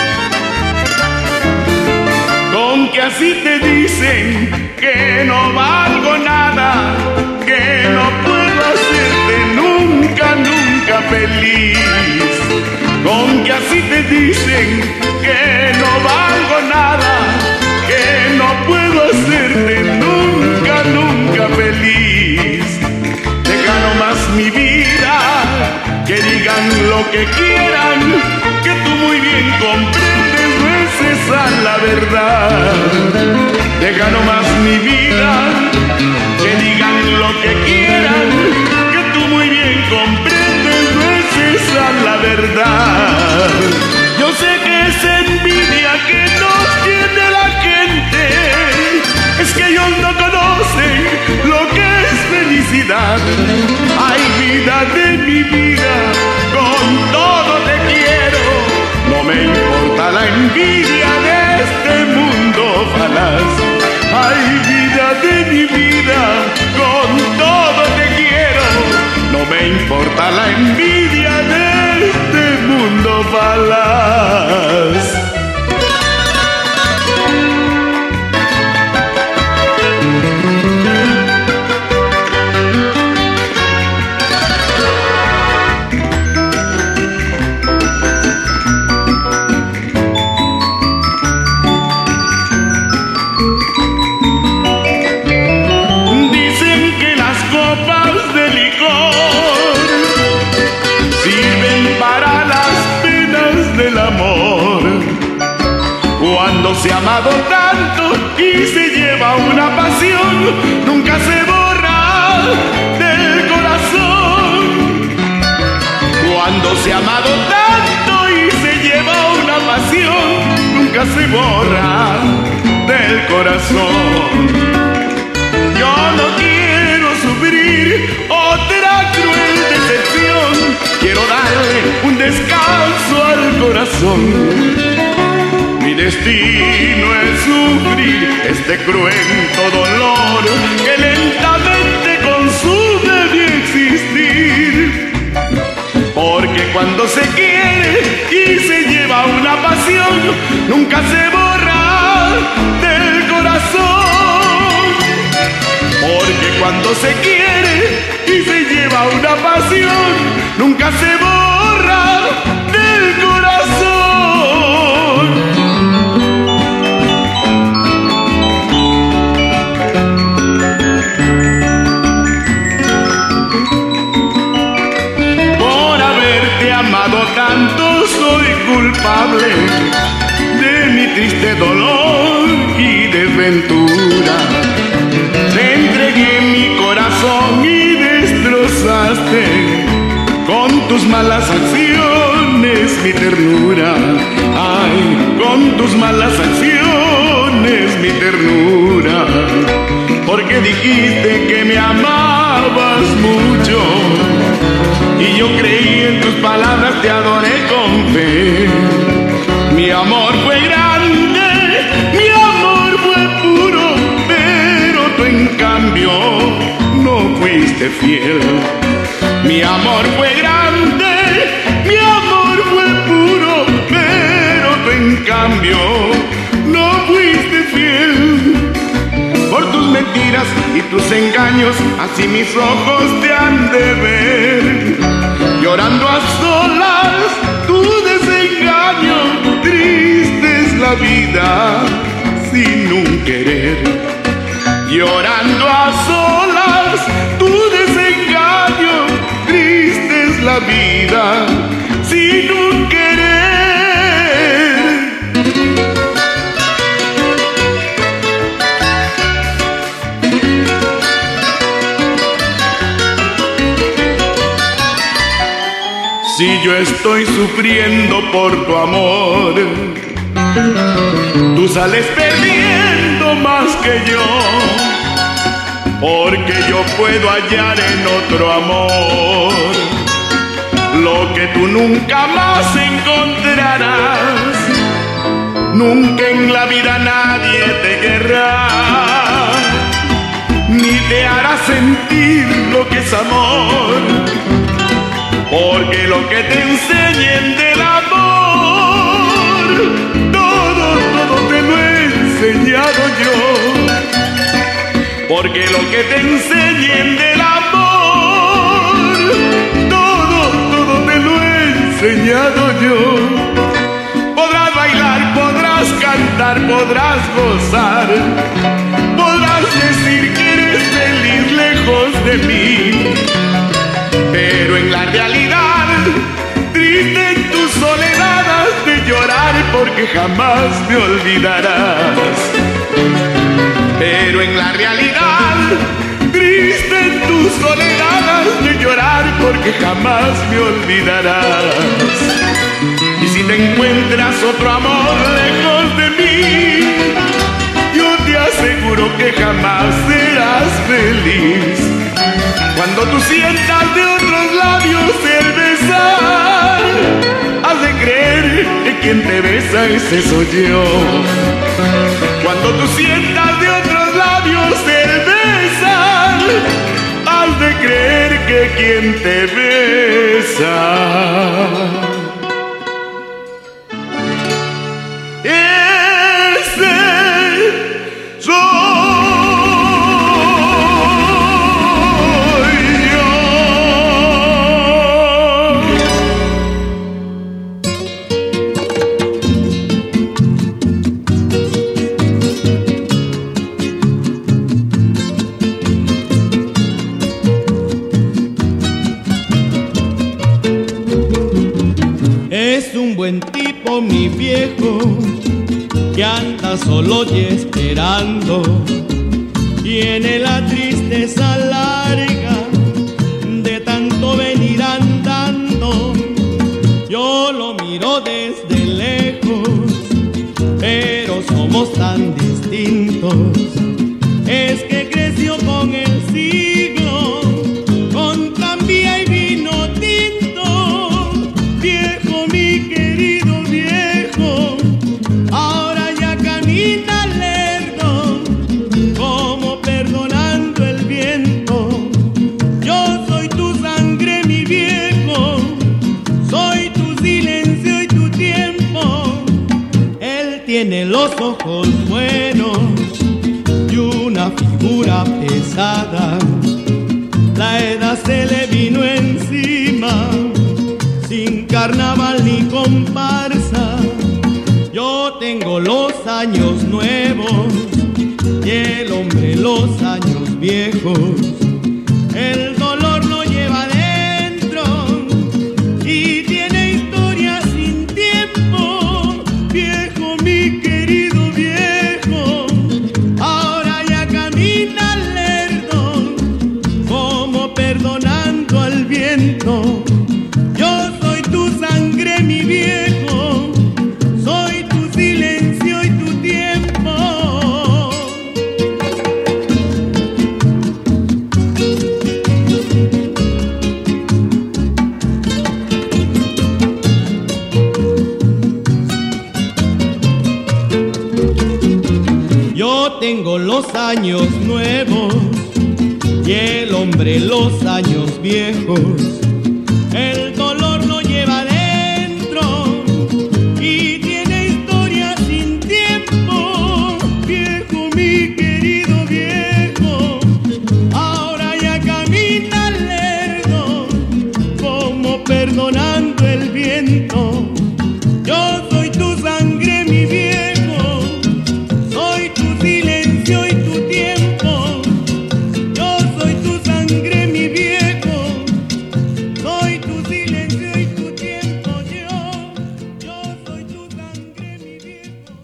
Con que así te dicen que no valgo nada, que no puedo hacerte nunca, nunca feliz. Con que así te dicen que no valgo nada, que no puedo hacerte nunca, nunca feliz. Deja nomás mi vida, que digan lo que quieran, que tú muy bien comprendes, no es esa la verdad. Deja nomás mi vida, que digan lo que quieran, que tú muy bien comprendes, no es esa la verdad. Yo sé que es envidia que nos tiene la gente, es que ellos no conocen lo que es felicidad. Ay, vida de mi vida, con todo te quiero, no me importa la envidia de este mundo falaz. Ay, vida de mi vida, con todo te quiero, no me importa la envidia de este mundo falaz. Se ha amado tanto y se lleva una pasión, nunca se borra del corazón. Cuando se ha amado tanto y se lleva una pasión, nunca se borra del corazón. Yo no quiero sufrir otra cruel decepción, quiero darle un descanso al corazón. Mi destino es sufrir este cruento dolor que lentamente consume mi existir. Porque cuando se quiere y se lleva una pasión, nunca se borra del corazón. Porque cuando se quiere y se lleva una pasión, nunca se borra del corazón. Tanto soy culpable de mi triste dolor y desventura. Te entregué mi corazón y destrozaste con tus malas acciones mi ternura. Ay, con tus malas acciones mi ternura. Porque dijiste que me amabas mucho y yo creí en tus palabras, te adoré con fe. Mi amor fue grande, mi amor fue puro, pero tú en cambio no fuiste fiel. Mi amor fue grande, mi amor fue puro, pero tú en cambio no fuiste fiel. Por tus mentiras y tus engaños, así mis ojos te han de ver. Llorando a solas tu desengaño, triste es la vida sin un querer. Llorando a solas tu desengaño, triste es la vida sin un querer. Si yo estoy sufriendo por tu amor, tú sales perdiendo más que yo, porque yo puedo hallar en otro amor lo que tú nunca más encontrarás. Nunca en la vida nadie te querrá, ni te hará sentir lo que es amor, porque lo que te enseñen del amor, todo, todo te lo he enseñado yo. Porque lo que te enseñen del amor, todo, todo te lo he enseñado yo. Podrás bailar, podrás cantar, podrás gozar, podrás decir que eres feliz lejos de mí, pero en la realidad, triste en tu soledad, has de llorar porque jamás me olvidarás. Pero en la realidad, triste en tu soledad, has de llorar porque jamás me olvidarás. Y si te encuentras otro amor lejos de mí, yo te aseguro que jamás serás feliz. Cuando tú sientas de otros labios el besar, has de creer que quien te besa ese soy yo. Cuando tú sientas de otros labios el besar, has de creer que quien te besa ese soy. Buen tipo mi viejo, que anda solo y esperando, tiene la tristeza larga de tanto venir andando. Yo lo miro desde lejos, pero somos tan distintos. Es que creció con el siglo, con tranvía y vino tinto. Viejo, mi querido viejo, ahora ya camina lerdo, como perdonando el viento. Yo soy tu sangre, mi viejo, soy tu silencio y tu tiempo. Él tiene los ojos buenos y una figura pesada, la edad se le vino encima, sin carnaval ni comparsa. Yo tengo los años nuevos y el hombre los años viejos. El dolor lo lleva dentro y tiene historia sin tiempo. Viejo, mi querido viejo, ahora ya camina lerdo, como perdonando al viento. Yo soy tu sangre, mi viejo, soy tu silencio y tu tiempo. Yo tengo los años nuevos y el hombre los años viejos, el dolor lo lleva dentro y tiene historia sin tiempo. Viejo, mi querido viejo, ahora ya camina lerdo, como perdonando el viento. Yo soy tu sangre, mi viejo, soy tu silencio y tu tiempo. Yo soy tu sangre, mi viejo, soy tu silencio y tu tiempo. Yo, yo soy tu sangre, mi viejo.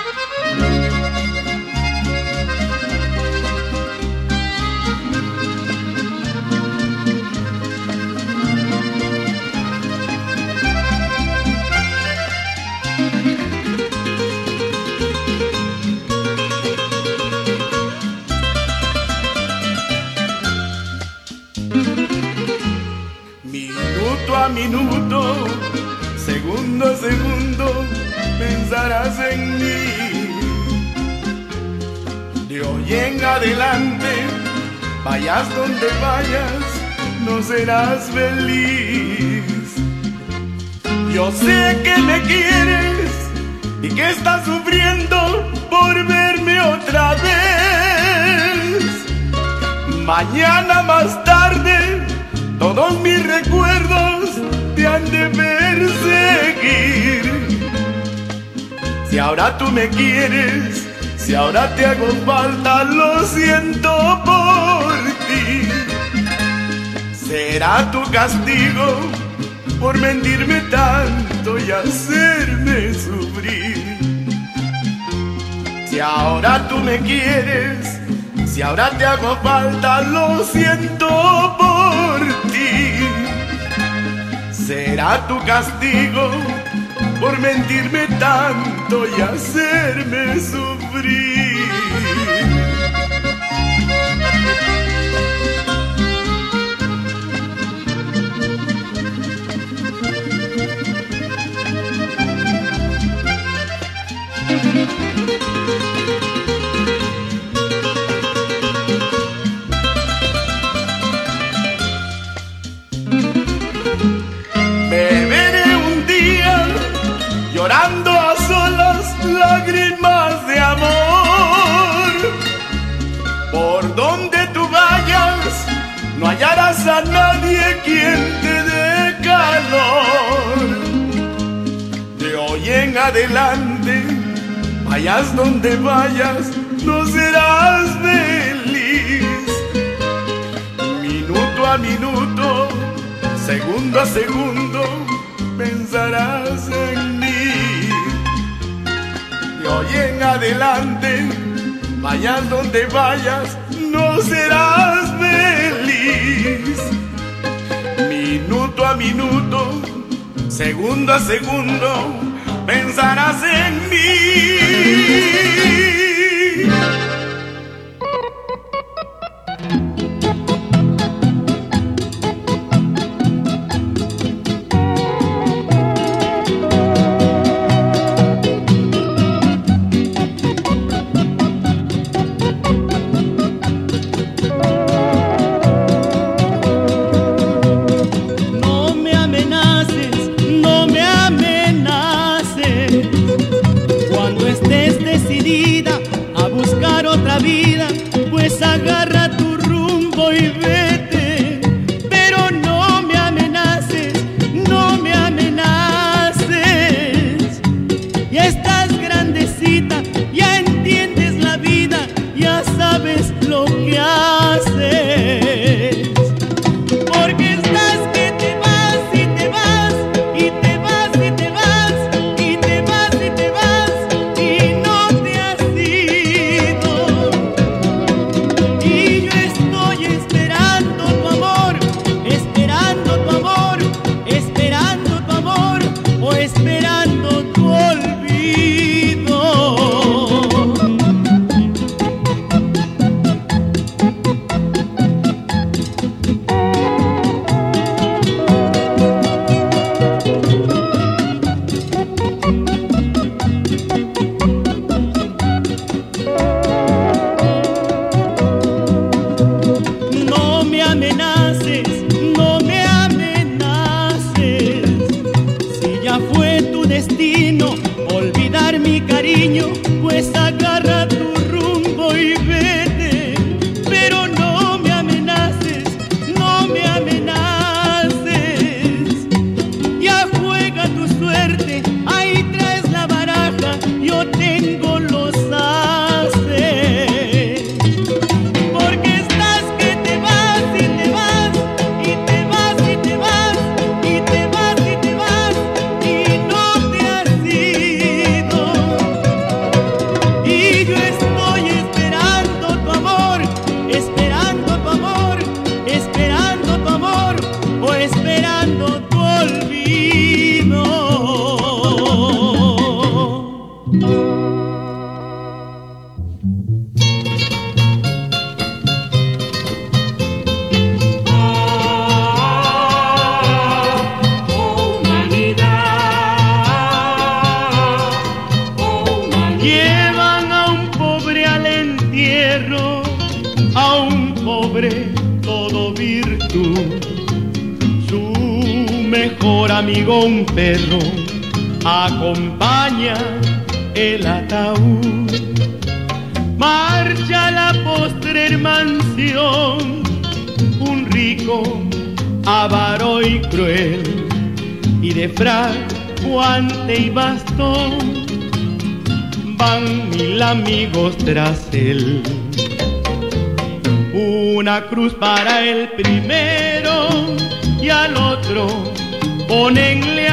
Minuto a minuto, segundo a segundo, pensarás en mí. De hoy en adelante, vayas donde vayas, no serás feliz. Yo sé que me quieres y que estás sufriendo por verme otra vez. Mañana más tarde, todos mis recuerdos te han de perseguir. Si ahora tú me quieres, si ahora te hago falta, lo siento por ti. Será tu castigo por mentirme tanto y hacerme sufrir. Si ahora tú me quieres, si ahora te hago falta, lo siento por ti. Será tu castigo por mentirme tanto y hacerme sufrir. Beberé un día llorando a solas lágrimas de amor. Por donde tú vayas no hallarás a nadie quien te dé calor. De hoy en adelante, vayas donde vayas, no serás feliz. Minuto a minuto, segundo a segundo, pensarás en mí. De hoy en adelante, vayas donde vayas, no serás feliz. Minuto a minuto, segundo a segundo, pensarás en mí. Cuando amenaces, no me amenaces. Si ya fue tu destino olvidar mi cariño, pues agarra tu rumbo y vete. Pero no me amenaces, no me amenaces. Ya juega tu suerte, ahí traes la baraja, yo tengo los haces. Porque estás que te vas y te vas, y te vas y te vas, y te vas y te vas, y no te has ido. Y yo estoy esperando tu amor, esperando tu amor, esperando tu amor, o esperando tu olvido. Llevan a un pobre al entierro, a un pobre todo virtud. Su mejor amigo, un perro, acompaña el ataúd. Marcha a la postrer mansión un rico, avaro y cruel, y de frac, guante y bastón van mil amigos tras él. Una cruz para el primero y al otro ponenle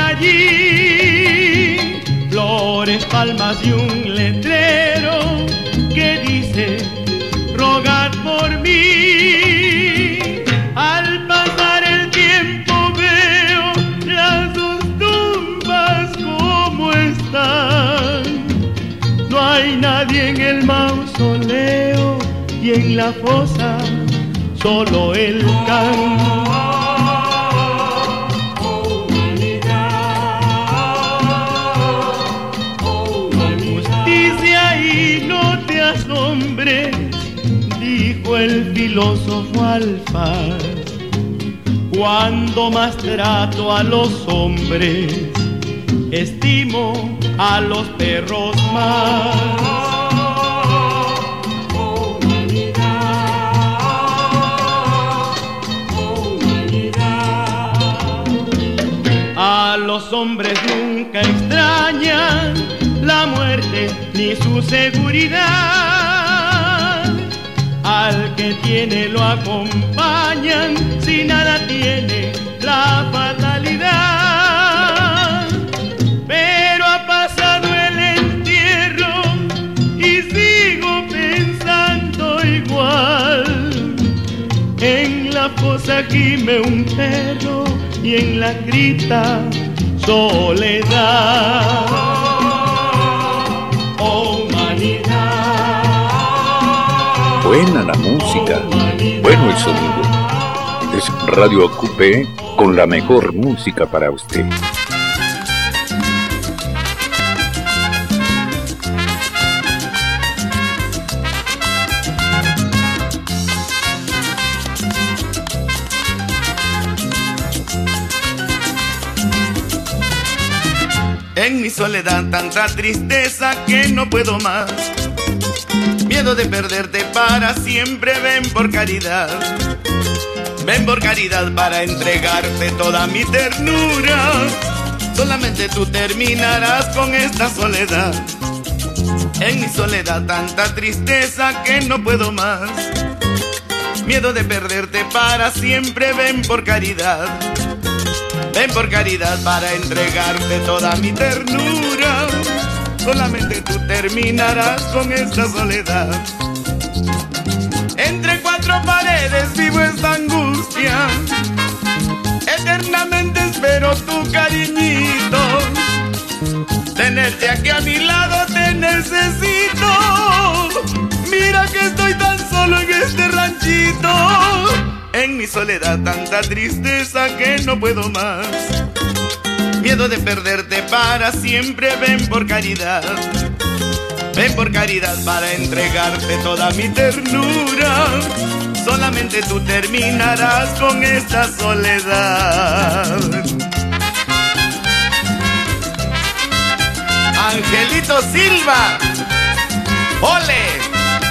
allí flores, palmas y un letrero que dice: rogad por mí. Al pasar el tiempo veo las dos tumbas como están. No hay nadie en el mausoleo y en la fosa solo el can. Justicia y no te asombres, dijo el filósofo Alfaz. Cuando más trato a los hombres, estimo a los perros más. A los hombres nunca extrañan la muerte ni su seguridad. Al que tiene lo acompañan, si nada tiene la fatalidad. Pero ha pasado el entierro y sigo pensando igual. En la fosa gime un perro y en la cripta soledad. Oh, humanidad. Buena la música, bueno el sonido. Es Radio Acupé con la mejor música para usted. En mi soledad tanta tristeza que no puedo más. Miedo de perderte para siempre, ven por caridad. Ven por caridad para entregarte toda mi ternura. Solamente tú terminarás con esta soledad. En mi soledad tanta tristeza que no puedo más. Miedo de perderte para siempre, ven por caridad. Ven por caridad para entregarte toda mi ternura. Solamente tú terminarás con esta soledad. Entre cuatro paredes vivo esta angustia. Eternamente espero tu cariñito. Tenerte aquí a mi lado te necesito. Mira que estoy tan solo en este ranchito. En mi soledad tanta tristeza que no puedo más. Miedo de perderte para siempre, ven por caridad. Ven por caridad para entregarte toda mi ternura. solamente tú terminarás con esta soledad. Angelito Silva, ¡ole!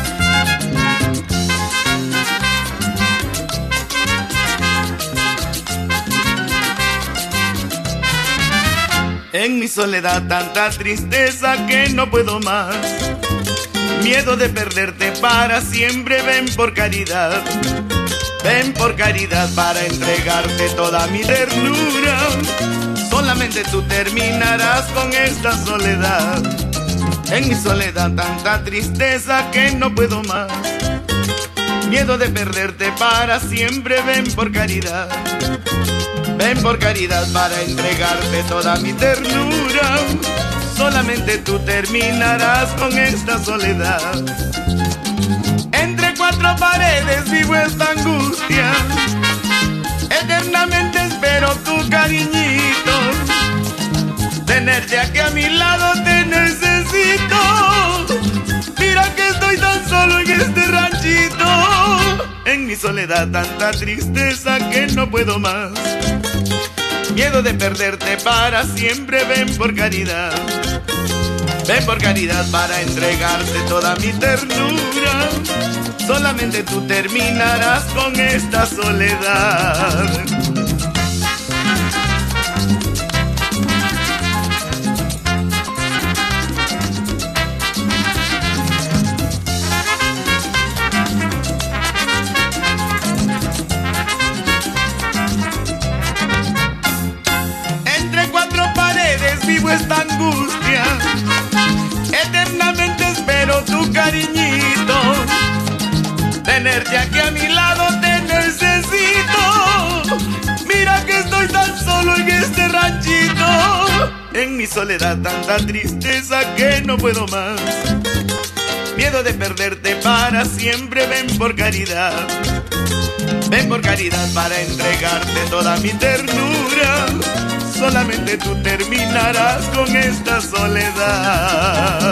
En mi soledad tanta tristeza que no puedo más. Miedo de perderte para siempre, ven por caridad. Ven por caridad para entregarte toda mi ternura. Solamente tú terminarás con esta soledad. En mi soledad tanta tristeza que no puedo más. Miedo de perderte para siempre, ven por caridad. Ven por caridad para entregarte toda mi ternura. Solamente tú terminarás con esta soledad. Entre cuatro paredes vivo esta angustia. Eternamente espero tu cariñito. Tenerte aquí a mi lado te necesito. Mira que estoy tan solo en este ranchito. En mi soledad tanta tristeza que no puedo más. Miedo de perderte para siempre, ven por caridad. Ven por caridad para entregarte toda mi ternura. Solamente tú terminarás con esta soledad. Entre cuatro paredes vivo esta angustia. Eternamente espero tu cariñito. Tenerte aquí a mi lado te necesito. Mira que estoy tan solo en este ranchito. En mi soledad tanta tristeza que no puedo más. Miedo de perderte para siempre, ven por caridad. Ven por caridad para entregarte toda mi ternura. Solamente tú terminarás con esta soledad.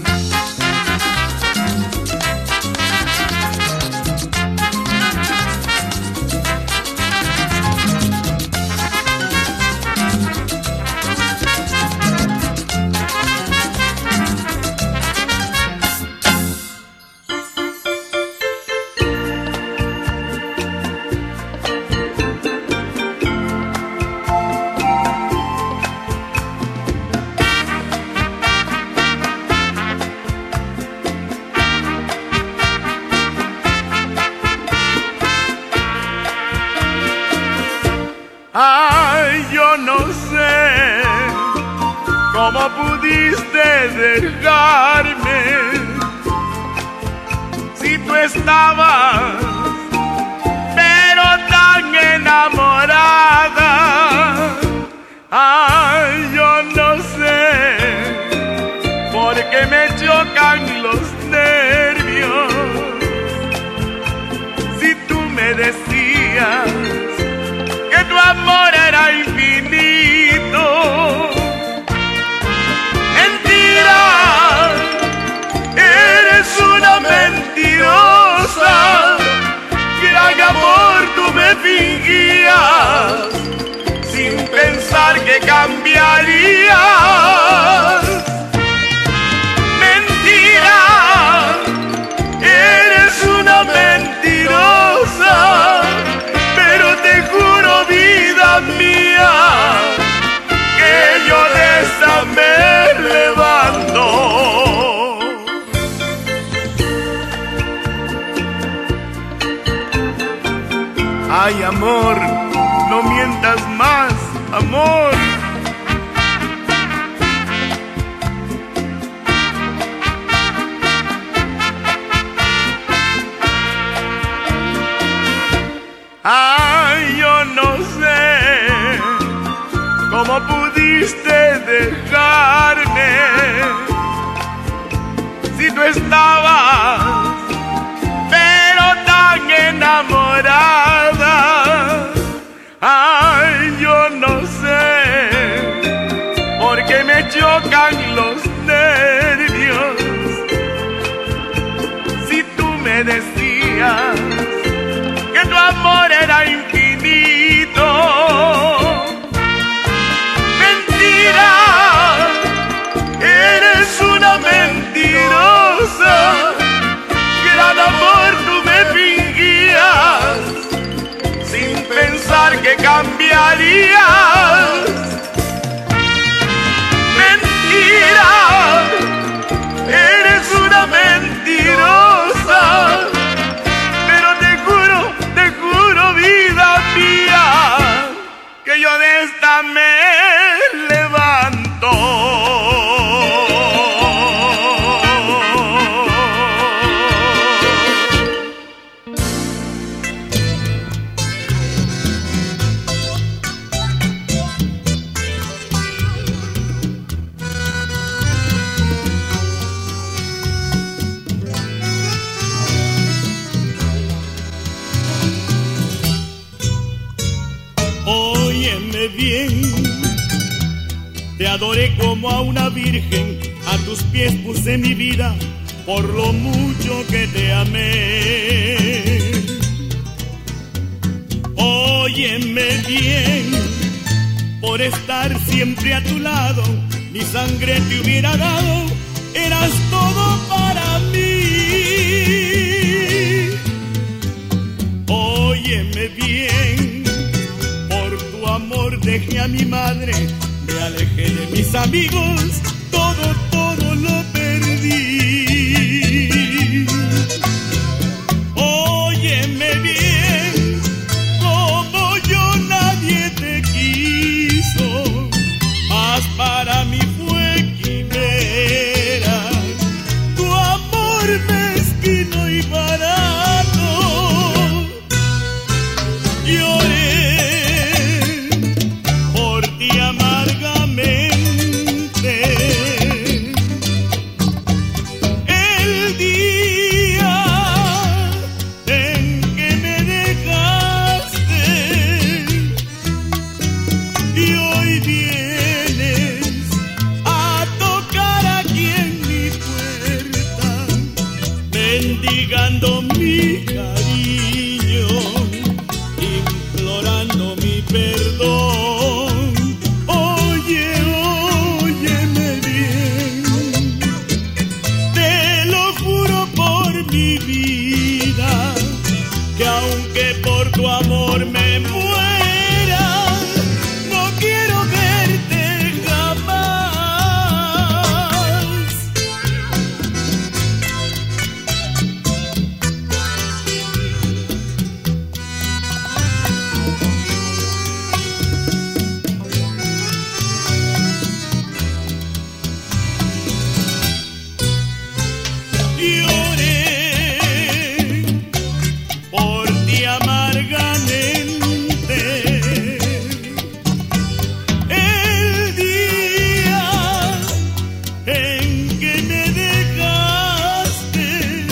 Ay, yo no sé cómo pudiste dejarme si tú estabas pero tan enamorada. Ay, yo no sé por qué me chocan los nervios si tú me decías que tu amor era infinito. Mentira, eres una mentirosa. Gran amor tú me fingías sin pensar que cambiarías. Mentira, eres una mentirosa. Pero te juro, vida mía, que yo de esta me levanto. Ay, amor, no mientas más, amor. Ay, yo no sé cómo pudiste dejarme si tú estabas pero tan enamorada. Ay, yo no sé por qué me chocan los nervios si tú me decías pensar que cambiarías. Mentira, eres una mentirosa, pero te juro, te juro, vida mía, que yo de esta me levanto. Óyeme bien, te adoré como a una virgen, a tus pies puse mi vida, por lo mucho que te amé. Óyeme bien, por estar siempre a tu lado, mi sangre te hubiera dado, eras todo para mí. Óyeme bien, amor dejé a mi madre, me alejé de mis amigos, todo, todo lo perdí. Óyeme bien, como yo nadie te quiso, mas para mí fue quimera, tu amor mezquino y barato. Lloré amargamente el día en que me dejaste, y hoy vienes a tocar aquí en mi puerta, mendigando mi cariño, implorando mi perdón. Mi vida, que aunque por tu amor me muera, no quiero verte jamás. Lloré amargamente el día en que me dejaste,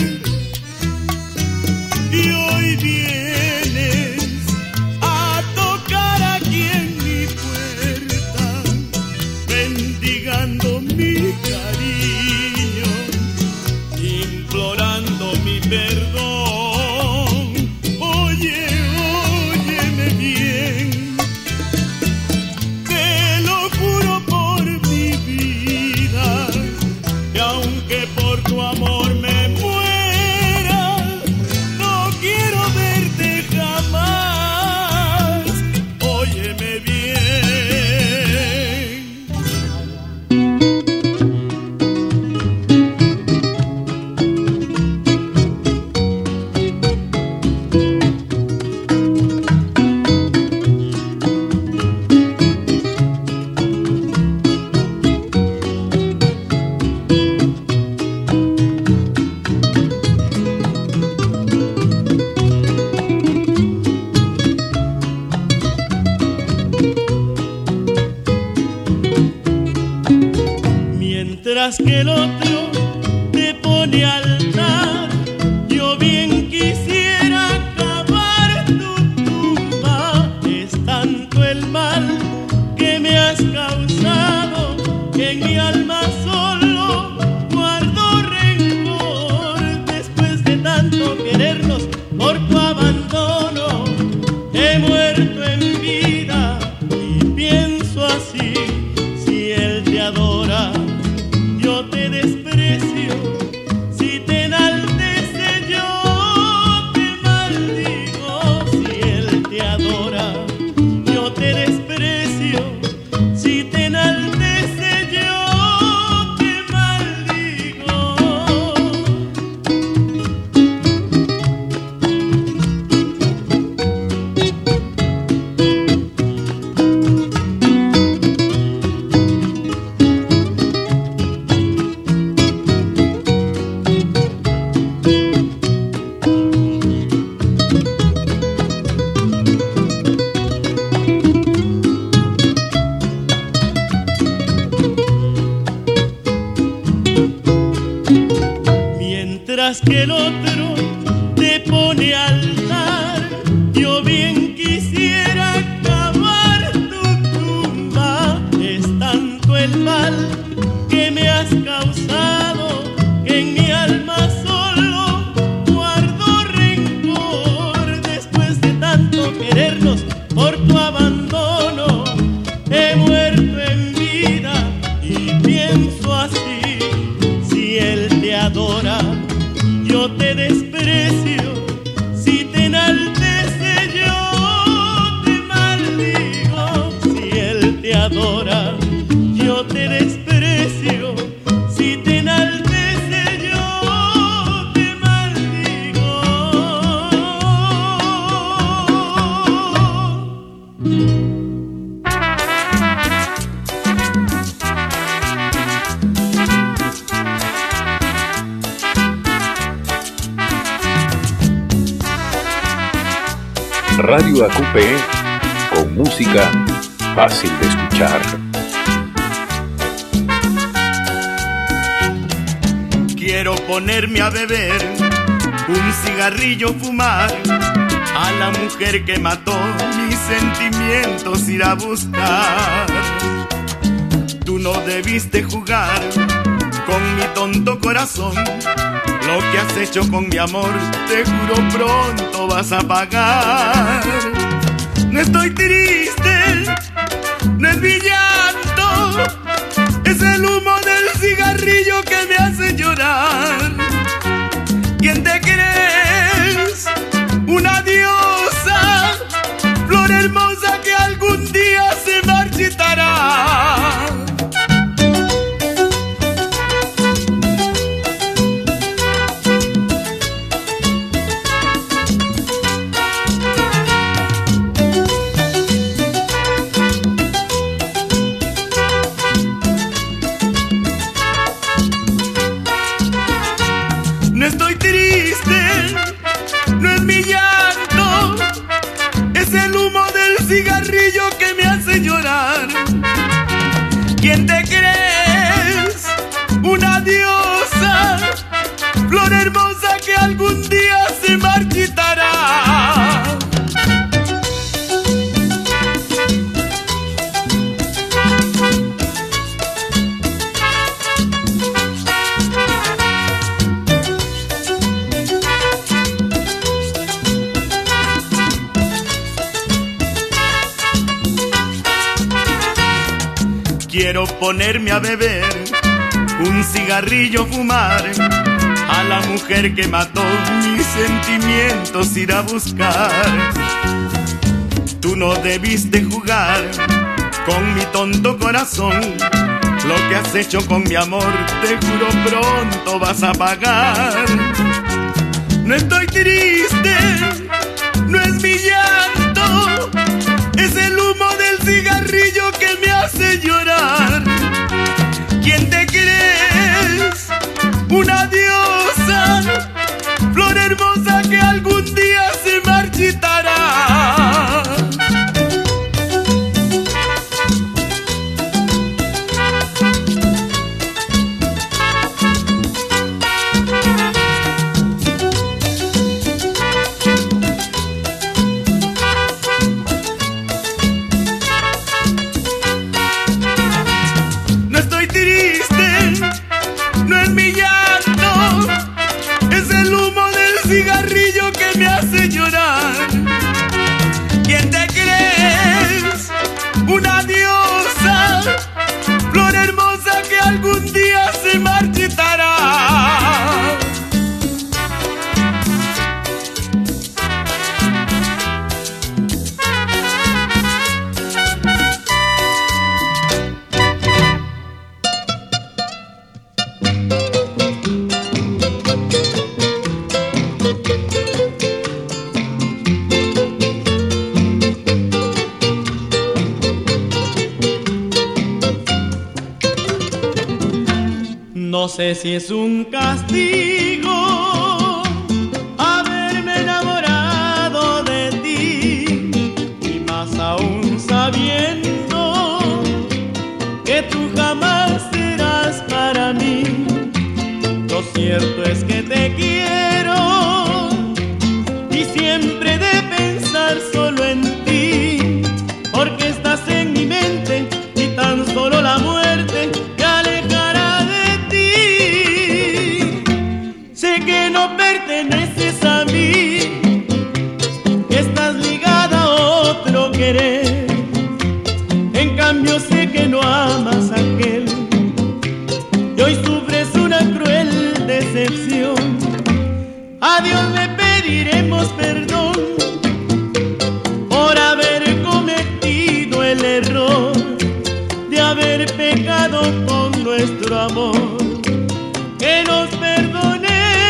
y hoy vienes a tocar aquí en mi puerta, mendigando mi cariño, implorando mi perdón. Que por tu amor me muera, no quiero verte jamás. Óyeme bien. Mientras que el otro te pone altar, yo bien quisiera acabar tu tumba. Es tanto el mal que me has causado, que en mi alma solo guardo rencor. Después de tanto querernos, por tu abandono he muerto en vida, y pienso así: si él te adora, yo te desprecio. Si te mientras que el otro te pone a altar. Yo bien quisiera acabar tu tumba, es tanto el mal que me has causado que en mi alma solo guardo rencor. Después de tanto querernos, por tu abandono he muerto en vida y pienso así: si él te adora, yo te desprecio; si te enaltece, yo te maldigo. Si él te adora, yo te desprecio; si te enaltece, yo te maldigo. Radio A Q P, con música fácil de escuchar. Quiero ponerme a beber, un cigarrillo fumar, a la mujer que mató mis sentimientos ir a buscar. Tú no debiste jugar con mi tonto corazón, lo que has hecho con mi amor, te juro pronto vas a pagar. No estoy triste, no es mi llanto, es el humo del cigarrillo que me hace llorar. ¿Quién te crees? Una diosa, flor hermosa que algún día se marchitará. No estoy triste, no es mi llanto, es el humo del cigarrillo que me hace llorar. ¿Quién te crees? Una diosa, flor hermosa que algún día se marchitará. Quiero ponerme a beber, un cigarrillo fumar, a la mujer que mató mis sentimientos ir a buscar. Tú no debiste jugar con mi tonto corazón, lo que has hecho con mi amor, te juro pronto vas a pagar. No estoy triste, no es mi llanto, es el humo del cigarrillo que me hace llorar. ¿Quién te crees? Una diosa, flor hermosa que algún día se marchitará. Cigarrillo que me hace llorar. ¿Quién te crees? Una diosa, flor hermosa que algún día se marchitará. No sé si es un castigo haberme enamorado de ti, y más aún sabiendo que tú jamás serás para mí. Lo cierto es que te quiero cambio sé que no amas a aquel y hoy sufres una cruel decepción. A Dios le pediremos perdón por haber cometido el error de haber pecado con nuestro amor. Que nos perdone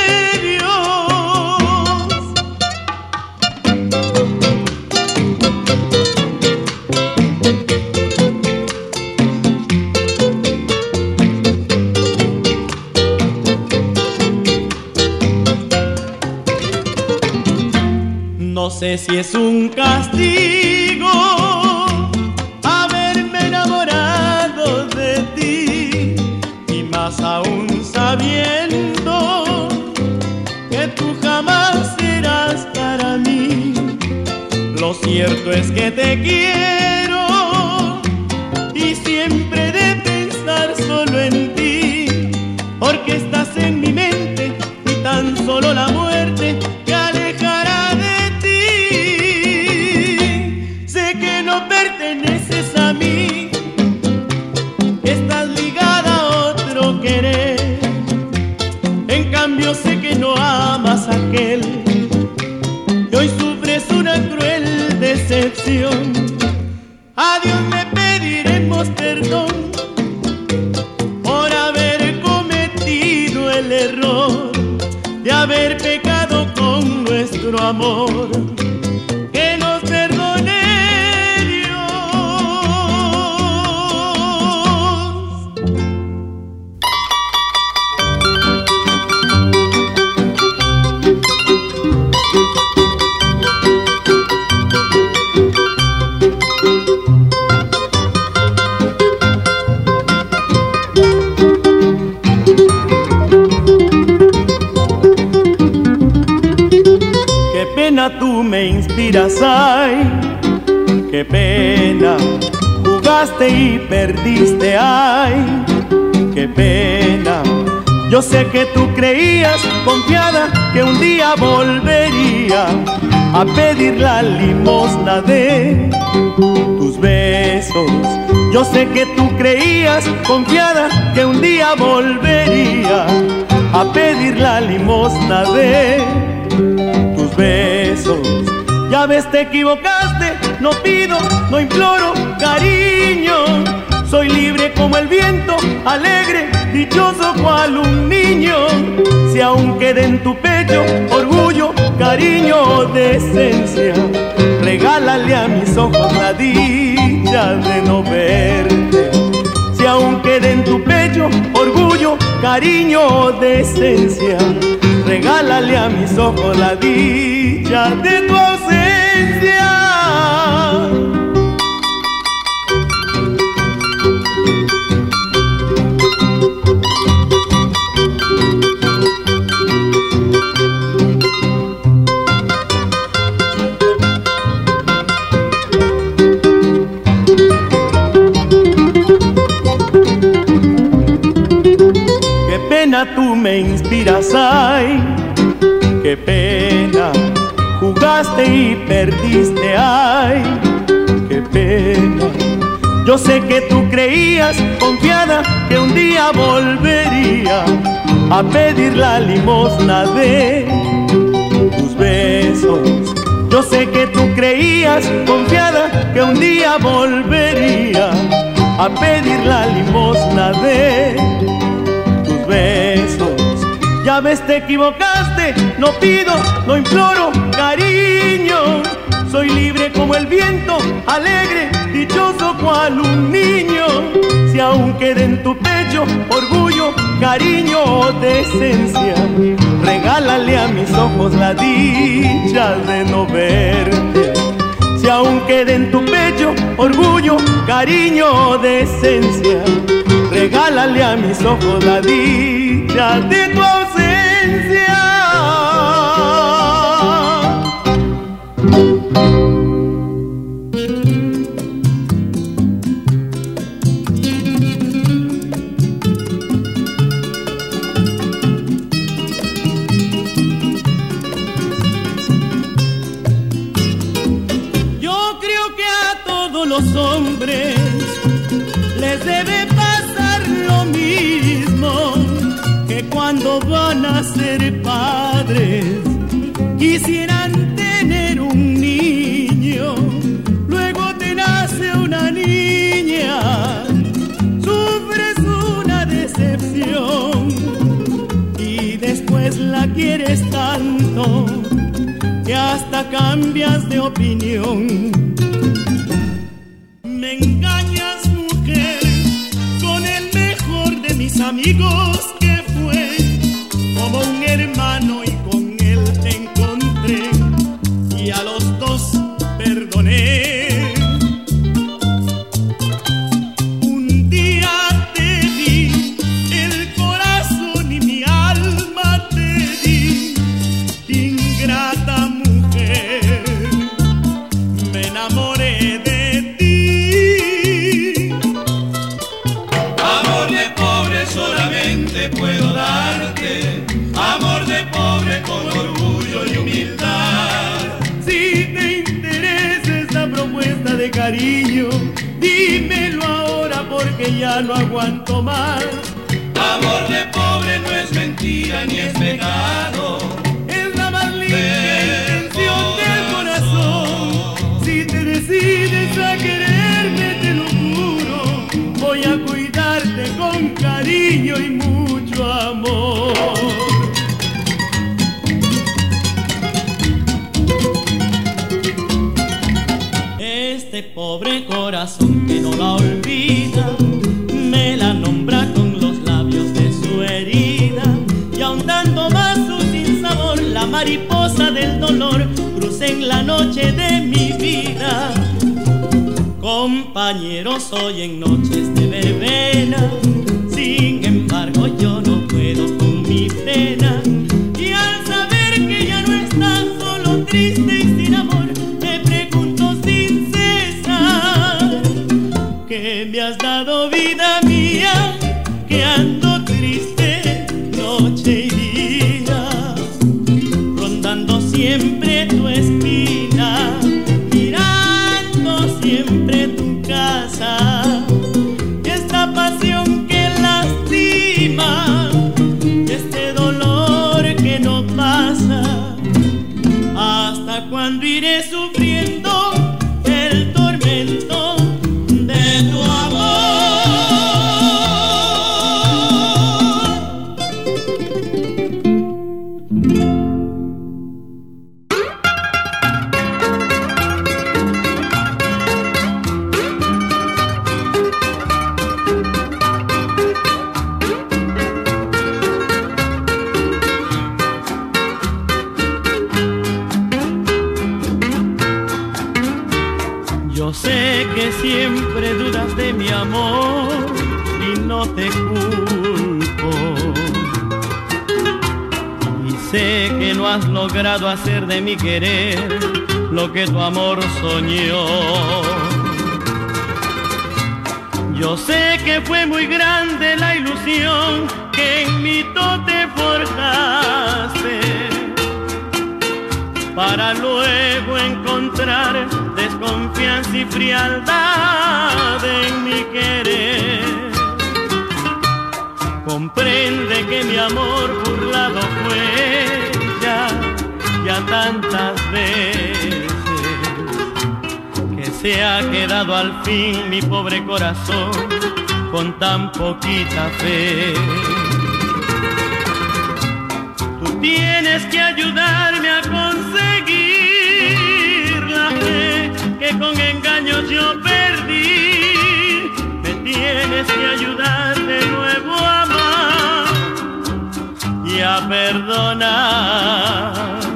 no sé si es un castigo haberme enamorado de ti, y más aún sabiendo que tú jamás serás para mí. Lo cierto es que te quiero y siempre he de pensar solo en ti, porque estás en mi mente y tan solo la muerte te alejará de ti. Sé que no perteneces a mí, estás ligada a otro querer. En cambio sé que no amas a aquel y hoy sufres una cruel decepción. A Dios le pediremos perdón por haber cometido el error de haber pecado con nuestro amor. Que nos perdone Dios. Qué pena tú me inspiras, ay, qué pena, jugaste y perdiste, ay, qué pena. Yo sé que tú creías, confiada, que un día volvería a pedir la limosna de tus besos. Yo sé que tú creías, confiada, que un día volvería a pedir la limosna de tus besos. Ya ves, te equivocaste, no pido, no imploro cariño. Soy libre como el viento, alegre, dichoso cual un niño. Si aún queda en tu pecho orgullo, cariño, decencia, regálale a mis ojos la dicha de no verte. Si aún queda en tu pecho orgullo, cariño, decencia, regálale a mis ojos la dicha de tu ausencia. Qué pena tú me inspiras, ay, qué pena, jugaste y perdiste, ay, qué pena. Yo sé que tú creías, confiada, que un día volvería a pedir la limosna de tus besos. Yo sé que tú creías, confiada, que un día volvería a pedir la limosna de tus besos. Ya ves, te equivocaste, no pido, no imploro cariño. Soy libre como el viento, alegre, dichoso cual un niño. Si aún queda en tu pecho orgullo, cariño, decencia, regálale a mis ojos la dicha de no verte. Si aún queda en tu pecho orgullo, cariño, decencia, regálale a mis ojos la dicha de tu ausencia. Yo creo que a todos los hombres les debe pasar lo mismo que cuando van a ser padres. Quisieran tener un niño, luego te nace una niña, sufres una decepción y después la quieres tanto que hasta cambias de opinión. Me engañas, mujer, con el mejor de mis amigos que fue como un hermano y con él te encontré y a los dos perdoné. Un día te di el corazón y mi alma te di, ingrata mujer, me enamoré de ti. Amor de pobre solamente puedo darte, amor de pobre con orgullo y humildad. Si te interesa esta propuesta de cariño, dímelo ahora porque ya no aguanto más. Amor de pobre no es mentira ni es pecado, Es la más linda intención del corazón. Si te decides a quererme, te lo juro, voy a cuidarte con cariño y mucho amor. Este pobre corazón que no la olvida, me la nombra con los labios de su herida, y ahondando más su sinsabor, la mariposa del dolor cruza en la noche de mi vida. Compañero soy en noches de verbena, sin embargo yo no puedo con mi pena, y al saber que ya no estás solo, triste y sin amor, te pregunto sin cesar, ¿qué me has dado, vida mía? Que ando triste noche y día, rondando siempre tu esquina, mirando siempre tu casa, esta pasión que lastima, este dolor que no pasa. ¿Hasta cuándo iré sufriendo el tormento de tu amor? Yo sé que siempre dudas de mi amor y no te culpo, y sé que no has logrado hacer de mi querer lo que tu amor soñó. Yo sé que fue muy grande la ilusión que en mí tú te forjaste, para luego encontrar desconfianza y frialdad en mi querer. Comprende que mi amor burlado fue ya, ya tantas veces, que se ha quedado al fin mi pobre corazón con tan poquita fe. Tú tienes que ayudarme a conseguir la fe que con engaños yo perdí. Me tienes que ayudar de nuevo a amar y a perdonar.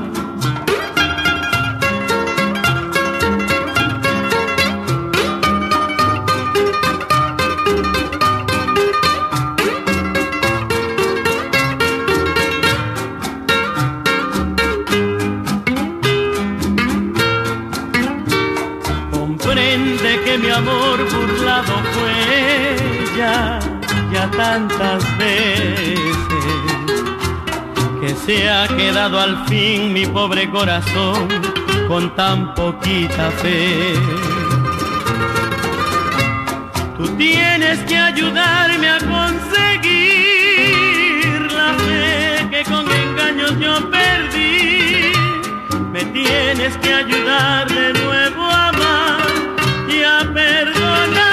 Que mi amor burlado fue ya, ya tantas veces, que se ha quedado al fin mi pobre corazón con tan poquita fe. Tú tienes que ayudarme a conseguir la fe que con engaños yo perdí. Me tienes que ayudar de nuevo a amar y a perdonar.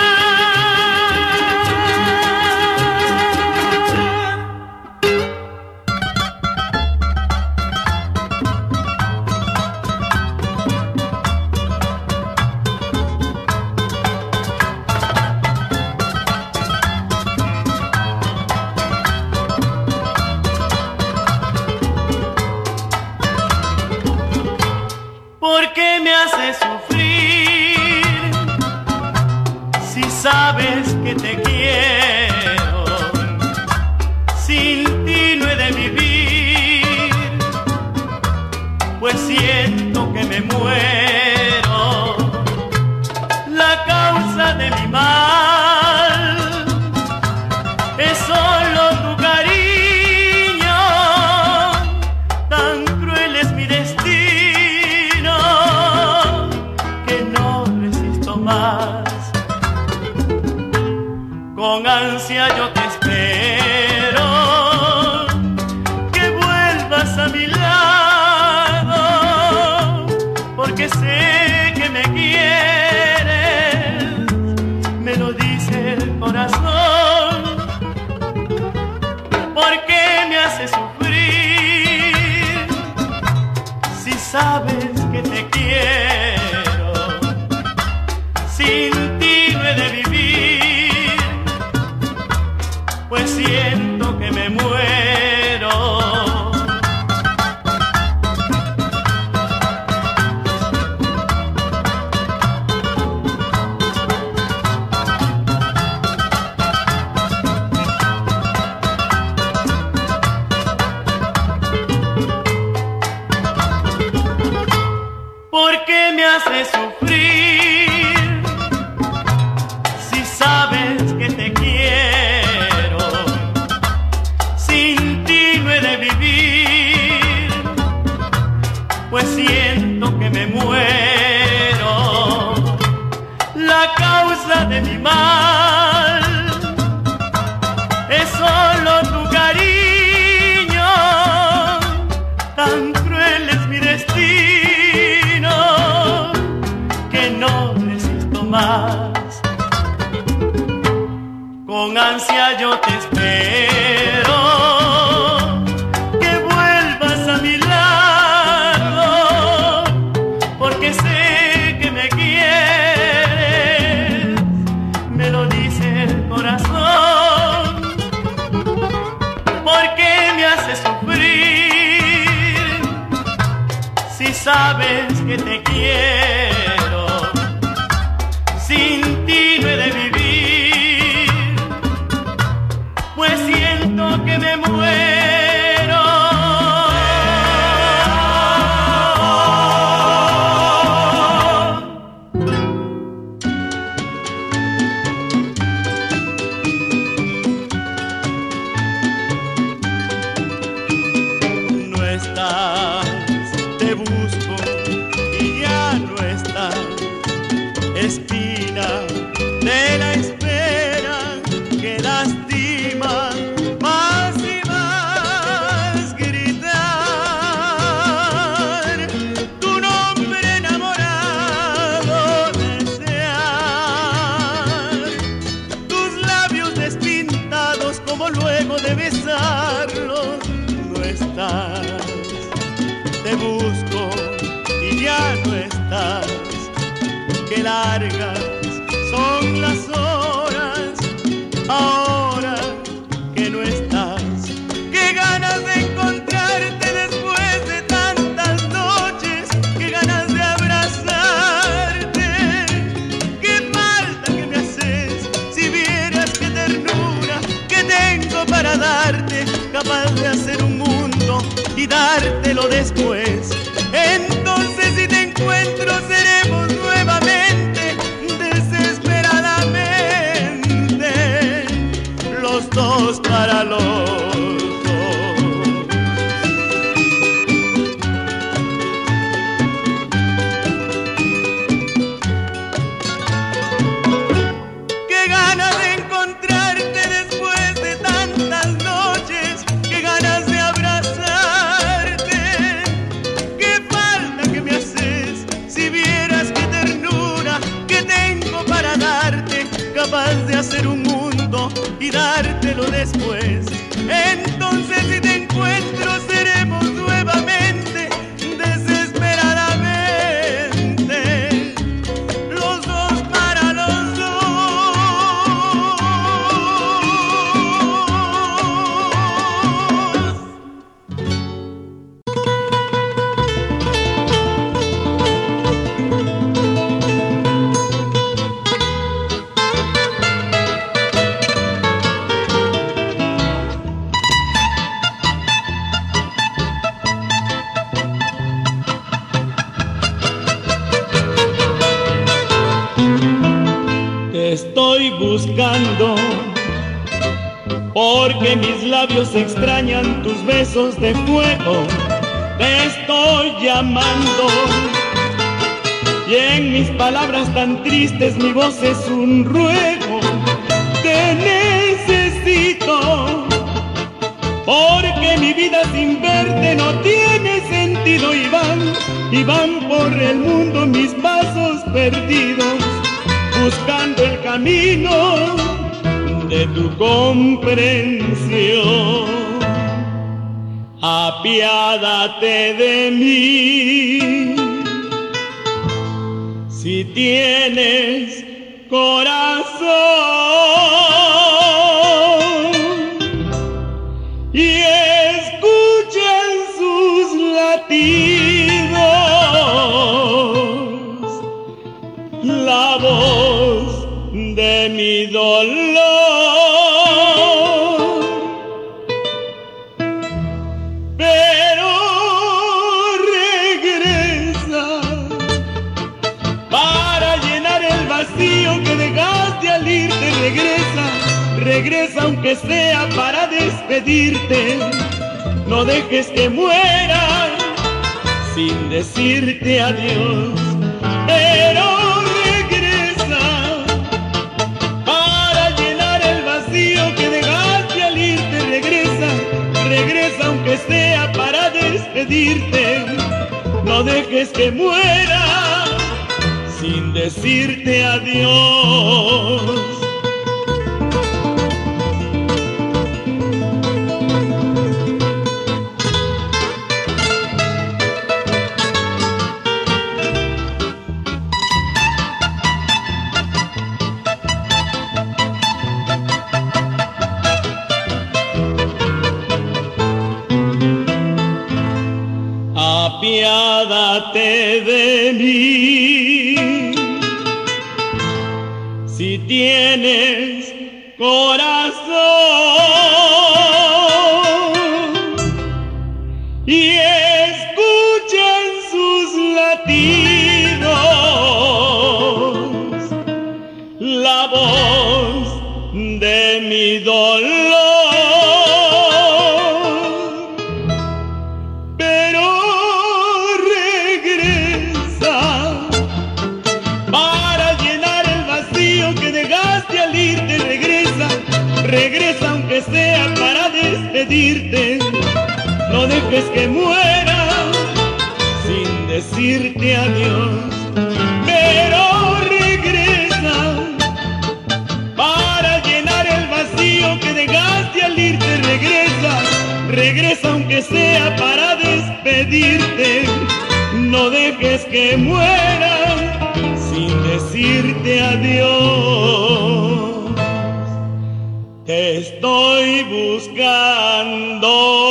¿Por qué me haces sufrir si sabes que te quiero? Sin ti no he de vivir, pues siento que me muero. La causa de mi mal es solo tu cariño, tan cruel es mi destino. Con ansia yo te espero, que vuelvas a mi lado, porque sé que me quieres, me lo dice el corazón. ¿Por qué me haces sufrir si sabes que te quiero? Sin ti no he de vivir, pues siento que me muero. ¿Por qué me haces sufrir si sabes que te quiero? Sin ti no he de vivir, pues siento que me muero. La causa de mi mal es solo tu cariño, tan cruel es mi destino que no resisto más. Con ansia yo te espero, que vuelvas a mi lado, porque sé que me quieres, me lo dice el corazón. ¿Por qué me haces sufrir si sabes que te quiero? Sin ti no he de vivir, pues siento que me muero. No estás, te busco y ya no estás, espina de la espera que lastima más y más gritar tu nombre enamorado, desear tus labios despintados como luego de besarlos. No estás, te busco y ya no estás, que largas son las horas ahora que no estás. Qué ganas de encontrarte después de tantas noches, qué ganas de abrazarte, qué falta que me haces. Si vieras qué ternura que tengo para darte, capaz de hacer un mundo y dártelo después. Entonces si te encuentro seremos nuevamente, desesperadamente, los dos para los dos. Qué ganas capaz de hacer un mundo y dártelo después. Entonces si te encuentro seremos nuevamente desesperadamente los dos para los dos. Estoy buscando porque mis labios extrañan tus besos de fuego. Te estoy llamando y en mis palabras tan tristes mi voz es un ruego. Te necesito porque mi vida sin verte no tiene sentido y van, y van por el mundo mis pasos perdidos, buscando el camino de tu comprensión. Apiádate de mí, si tienes corazón, y escucha en sus latidos la voz de mi dolor. Pero regresa para llenar el vacío que dejaste al irte. Regresa, regresa aunque sea para despedirte. No dejes que muera sin decirte adiós. Pero que dejaste al irte, regresa, regresa aunque sea para despedirte. No dejes que muera sin decirte adiós. Apiádate de mí, si tienes corazón, y escucha en sus latidos la voz de mi dolor. Regresa aunque sea para despedirte. No dejes que muera sin decirte adiós. Pero regresa para llenar el vacío que dejaste al irte. Regresa, regresa aunque sea para despedirte. No dejes que muera sin decirte adiós. Te estoy buscando.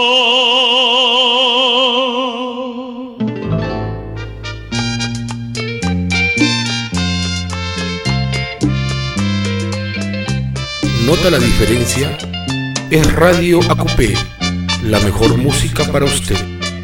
¿Nota la diferencia? Es Radio A Q P, la mejor música para usted.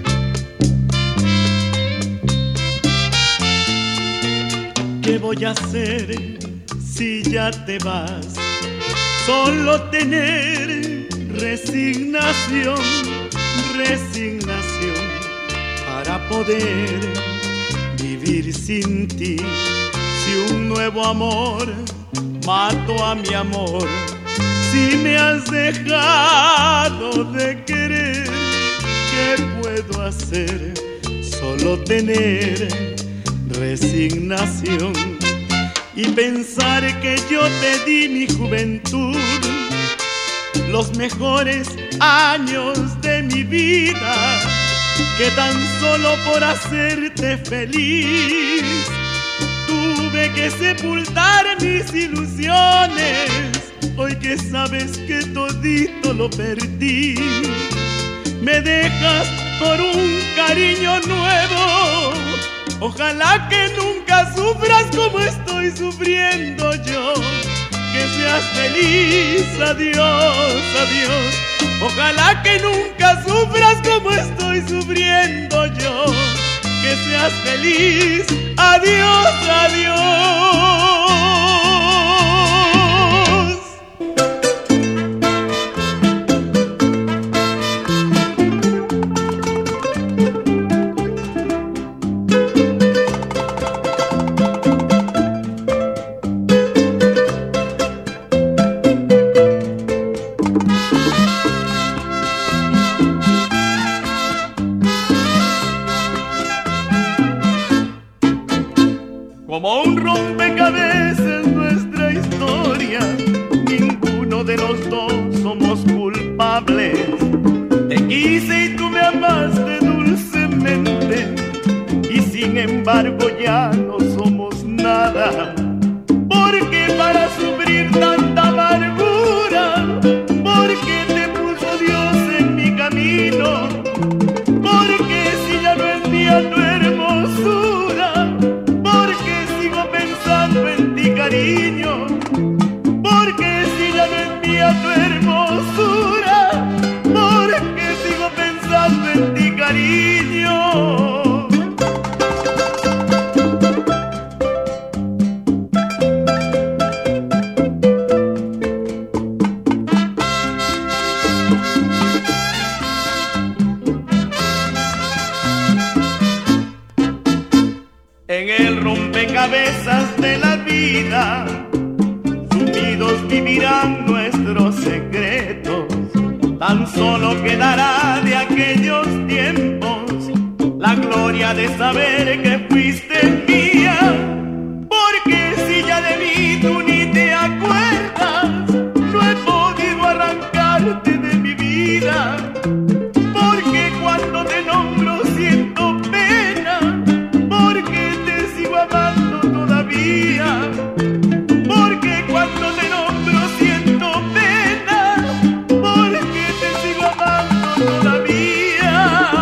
¿Qué voy a hacer si ya te vas? Solo tener resignación, resignación para poder vivir sin ti. Si un nuevo amor mató a mi amor, si me has dejado de querer, ¿qué puedo hacer? Solo tener resignación. y pensar que yo te di mi juventud, los mejores años de mi vida, que tan solo por hacerte feliz tuve que sepultar mis ilusiones. Hoy que sabes que todito lo perdí, me dejas por un cariño nuevo. Ojalá que nunca sufras como estoy sufriendo yo. Que seas feliz, adiós, adiós. Ojalá que nunca sufras como estoy sufriendo yo. Que seas feliz, adiós, adiós. Como un rompecabezas nuestra historia, ninguno de los dos somos culpables. Te quise y tú me amaste dulcemente, y sin embargo ya no somos nada. Porque para sufrir tanta amargura, porque te puso Dios en mi camino, porque si ya no es mía tu hermosura, en ti cariño, porque si ya no es mía tu hermosura, porque sigo pensando en ti cariño. En el rompecabezas de la vida, sumidos vivirán nuestros secretos. Tan solo quedará de aquellos tiempos la gloria de saber que fuiste mía. Porque si ya de mí tú ni te acuerdas, no he podido arrancarte de mi vida. Porque cuando te nombro siento pena, porque te sigo amando todavía. Porque cuando te nombro siento pena, porque te sigo amando todavía.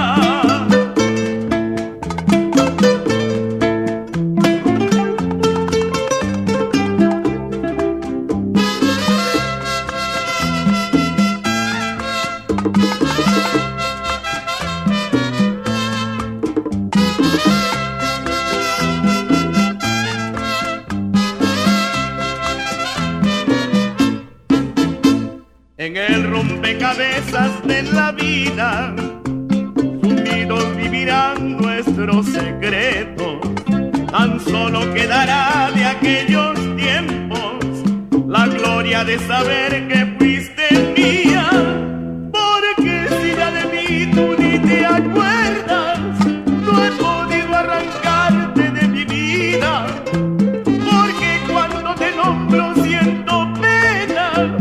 En el rompecabezas de la vida, unidos vivirán nuestros secretos. Tan solo quedará de aquellos tiempos la gloria de saber que fuiste mía. Porque si ya de mí tú ni te acuerdas, no he podido arrancarte de mi vida. Porque cuando te nombro siento pena,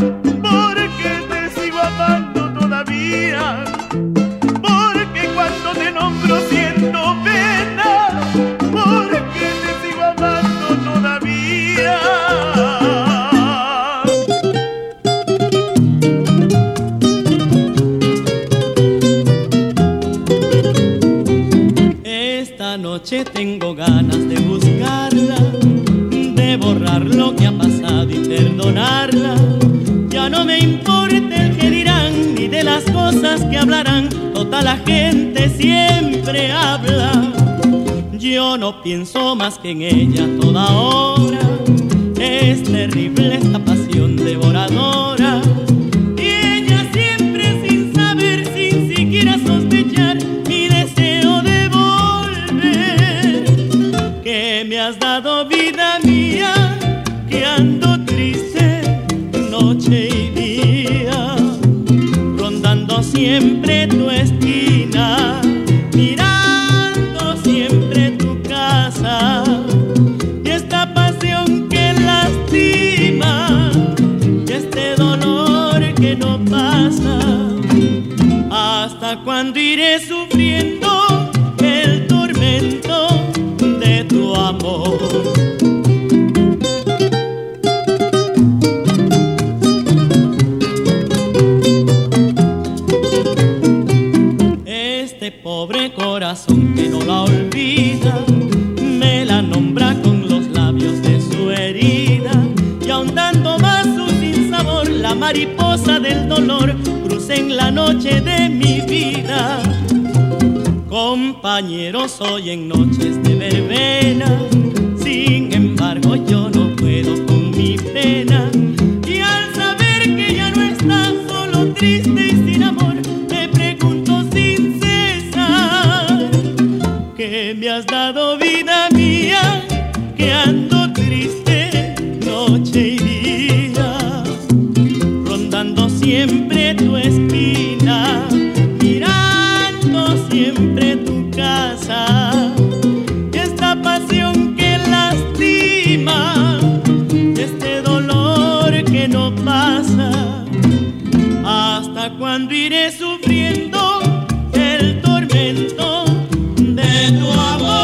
todavía. Porque cuando te nombro siento pena, porque te sigo amando todavía. Esta noche tengo ganas de buscarla, de borrar lo que ha pasado y perdonarla. Ya no me importa el que dirán, ni de las cosas que hablarán. Toda la gente siempre habla. Yo no pienso más que en ella toda hora. Es terrible esta pasión devoradora. Y ella siempre sin saber, sin siquiera sospechar, mi deseo de volver. Que me has dado vida mía, que ando triste noche y día, rondando siempre tu esquina, mirando siempre tu casa. Y esta pasión que mariposa del dolor crucé en la noche de mi vida. Compañero soy en noches de verbena, sin embargo yo no puedo con mi pena. Y al saber que ya no estás solo, triste y sin amor, te pregunto sin cesar: ¿qué me has dado, vida mía? Que ando triste noche y día, rondando siempre tu esquina, mirando siempre tu casa. Y esta pasión que lastima, este dolor que no pasa, ¿hasta cuándo iré sufriendo el tormento de tu amor?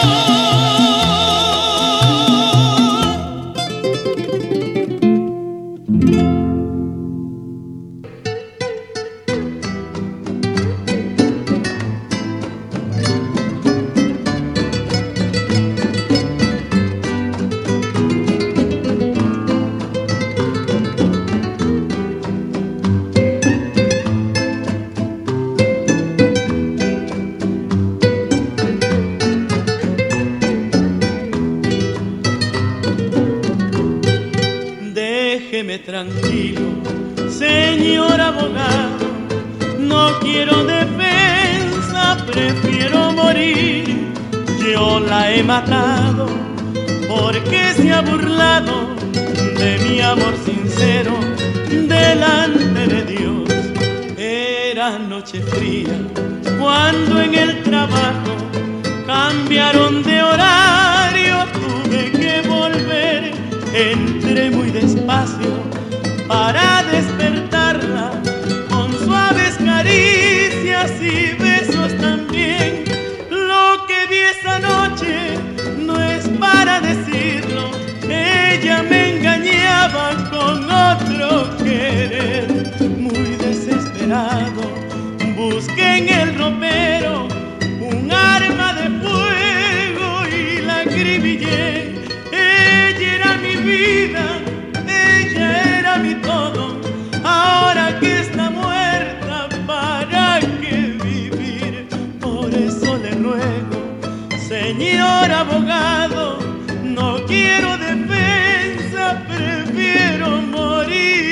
Tranquilo, señor abogado, no quiero defensa, prefiero morir. Yo la he matado porque se ha burlado de mi amor sincero delante de Dios. Era noche fría cuando en el trabajo cambiaron de horario, tuve que volver, entré muy despacio para despertarla con suaves caricias y besos también. Lo que vi esa noche no es para decirlo, ella me engañaba con otro querer. Muy desesperado busqué en el ropero un arma de fuego y la acribillé. Ella era mi vida, ella era mi todo, ahora que está muerta, ¿para qué vivir? Por eso le ruego, señor abogado, no quiero defensa, prefiero morir.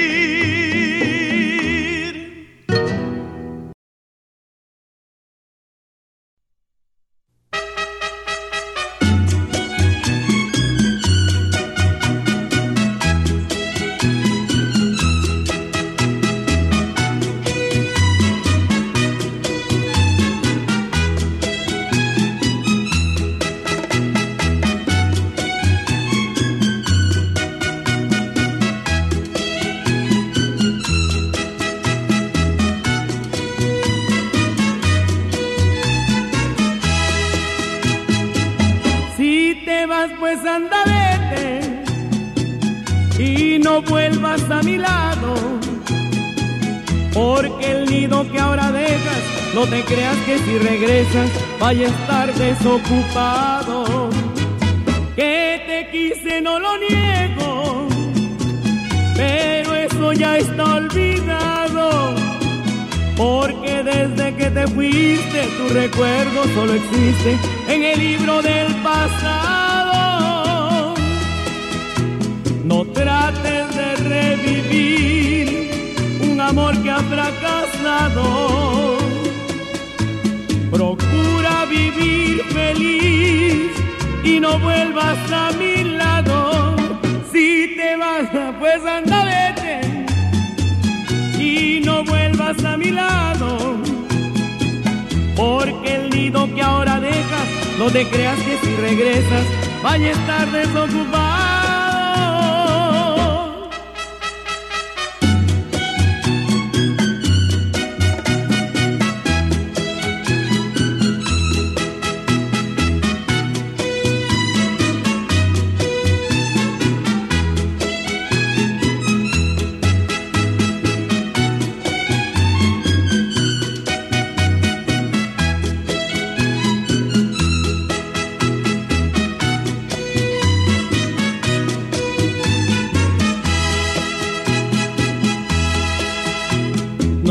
Pues anda, vete y no vuelvas a mi lado, porque el nido que ahora dejas, no te creas que si regresas vaya a estar desocupado. Que te quise no lo niego, pero eso ya está olvidado, porque desde que te fuiste tu recuerdo solo existe en el libro del pasado. No trates de revivir un amor que ha fracasado. Procura vivir feliz y no vuelvas a mi lado. Si te vas, pues anda, vete y no vuelvas a mi lado, porque el nido que ahora dejas, no te creas que si regresas vaya a estar desocupado.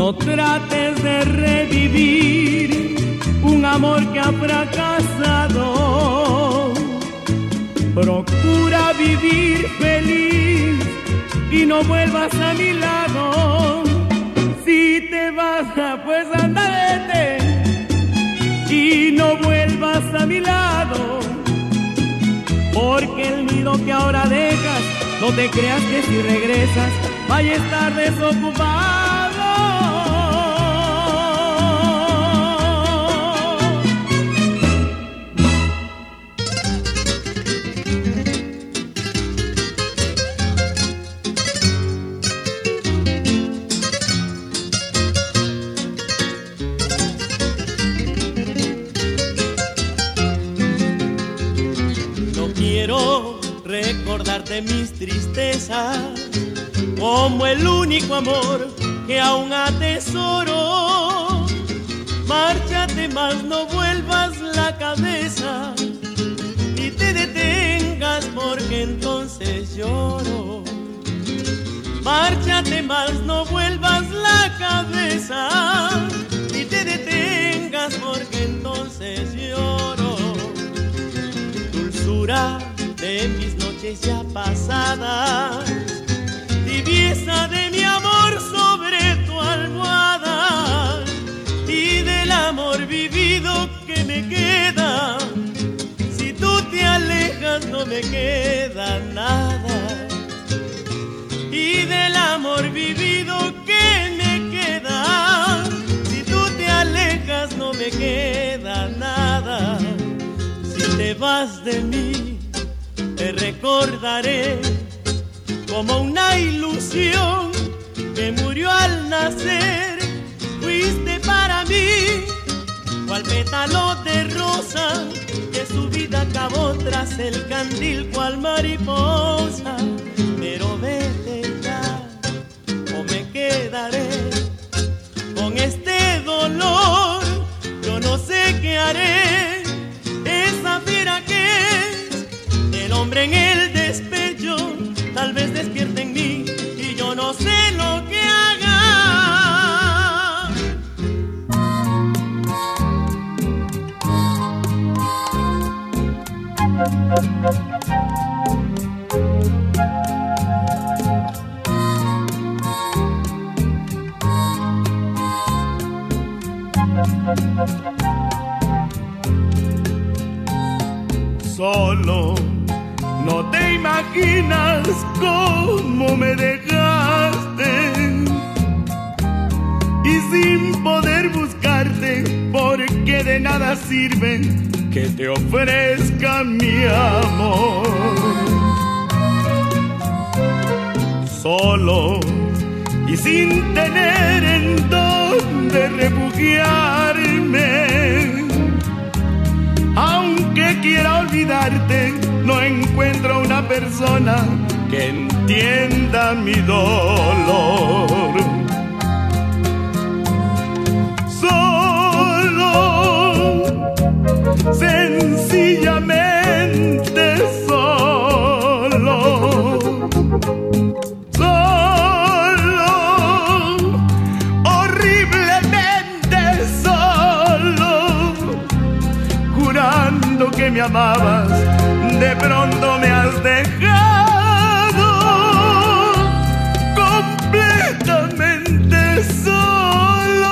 No trates de revivir un amor que ha fracasado. Procura vivir feliz y no vuelvas a mi lado. Si te vas, pues anda, vete y no vuelvas a mi lado. Porque el nido que ahora dejas, no te creas que si regresas vaya a estar desocupado. Recordarte mis tristezas como el único amor que aún atesoro. Márchate, más no vuelvas la cabeza ni te detengas, porque entonces lloro. Márchate, más no vuelvas la cabeza ni te detengas, porque entonces lloro. Dulzura de mis noches ya pasadas, tibieza de mi amor sobre tu almohada, y del amor vivido que me queda. Si tú te alejas no me queda nada, y del amor vivido que me queda. Si tú te alejas no me queda nada. Si te vas de mí te recordaré como una ilusión que murió al nacer. Fuiste para mí cual pétalo de rosa que su vida acabó tras el candil cual mariposa. Pero vete ya o me quedaré con este dolor. Yo no sé qué haré. Esa fiera que el hombre en el despecho tal vez despierte en mí y yo no sé lo que haga. Solo no te imaginas cómo me dejaste, y sin poder buscarte, porque de nada sirve que te ofrezca mi amor. Solo y sin tener en dónde refugiarme, aunque quiera olvidarte, no encuentro una persona que entienda mi dolor. Solo, sencillamente solo, solo, horriblemente solo, jurando que me amabas, de pronto me has dejado completamente solo.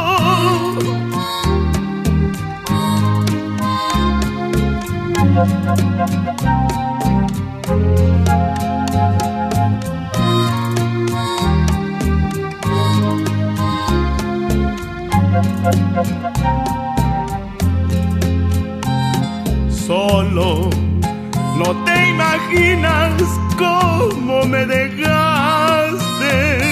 Solo, no te imaginas cómo me dejaste,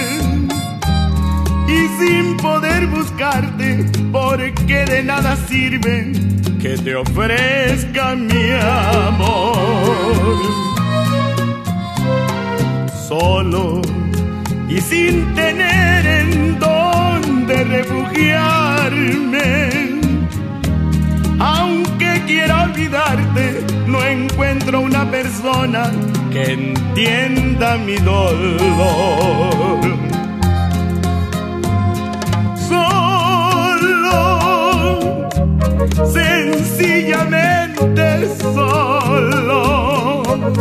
y sin poder buscarte, porque de nada sirve que te ofrezca mi amor. Solo y sin tener en dónde refugiarme, aunque quiera olvidarte, no encuentro una persona que entienda mi dolor.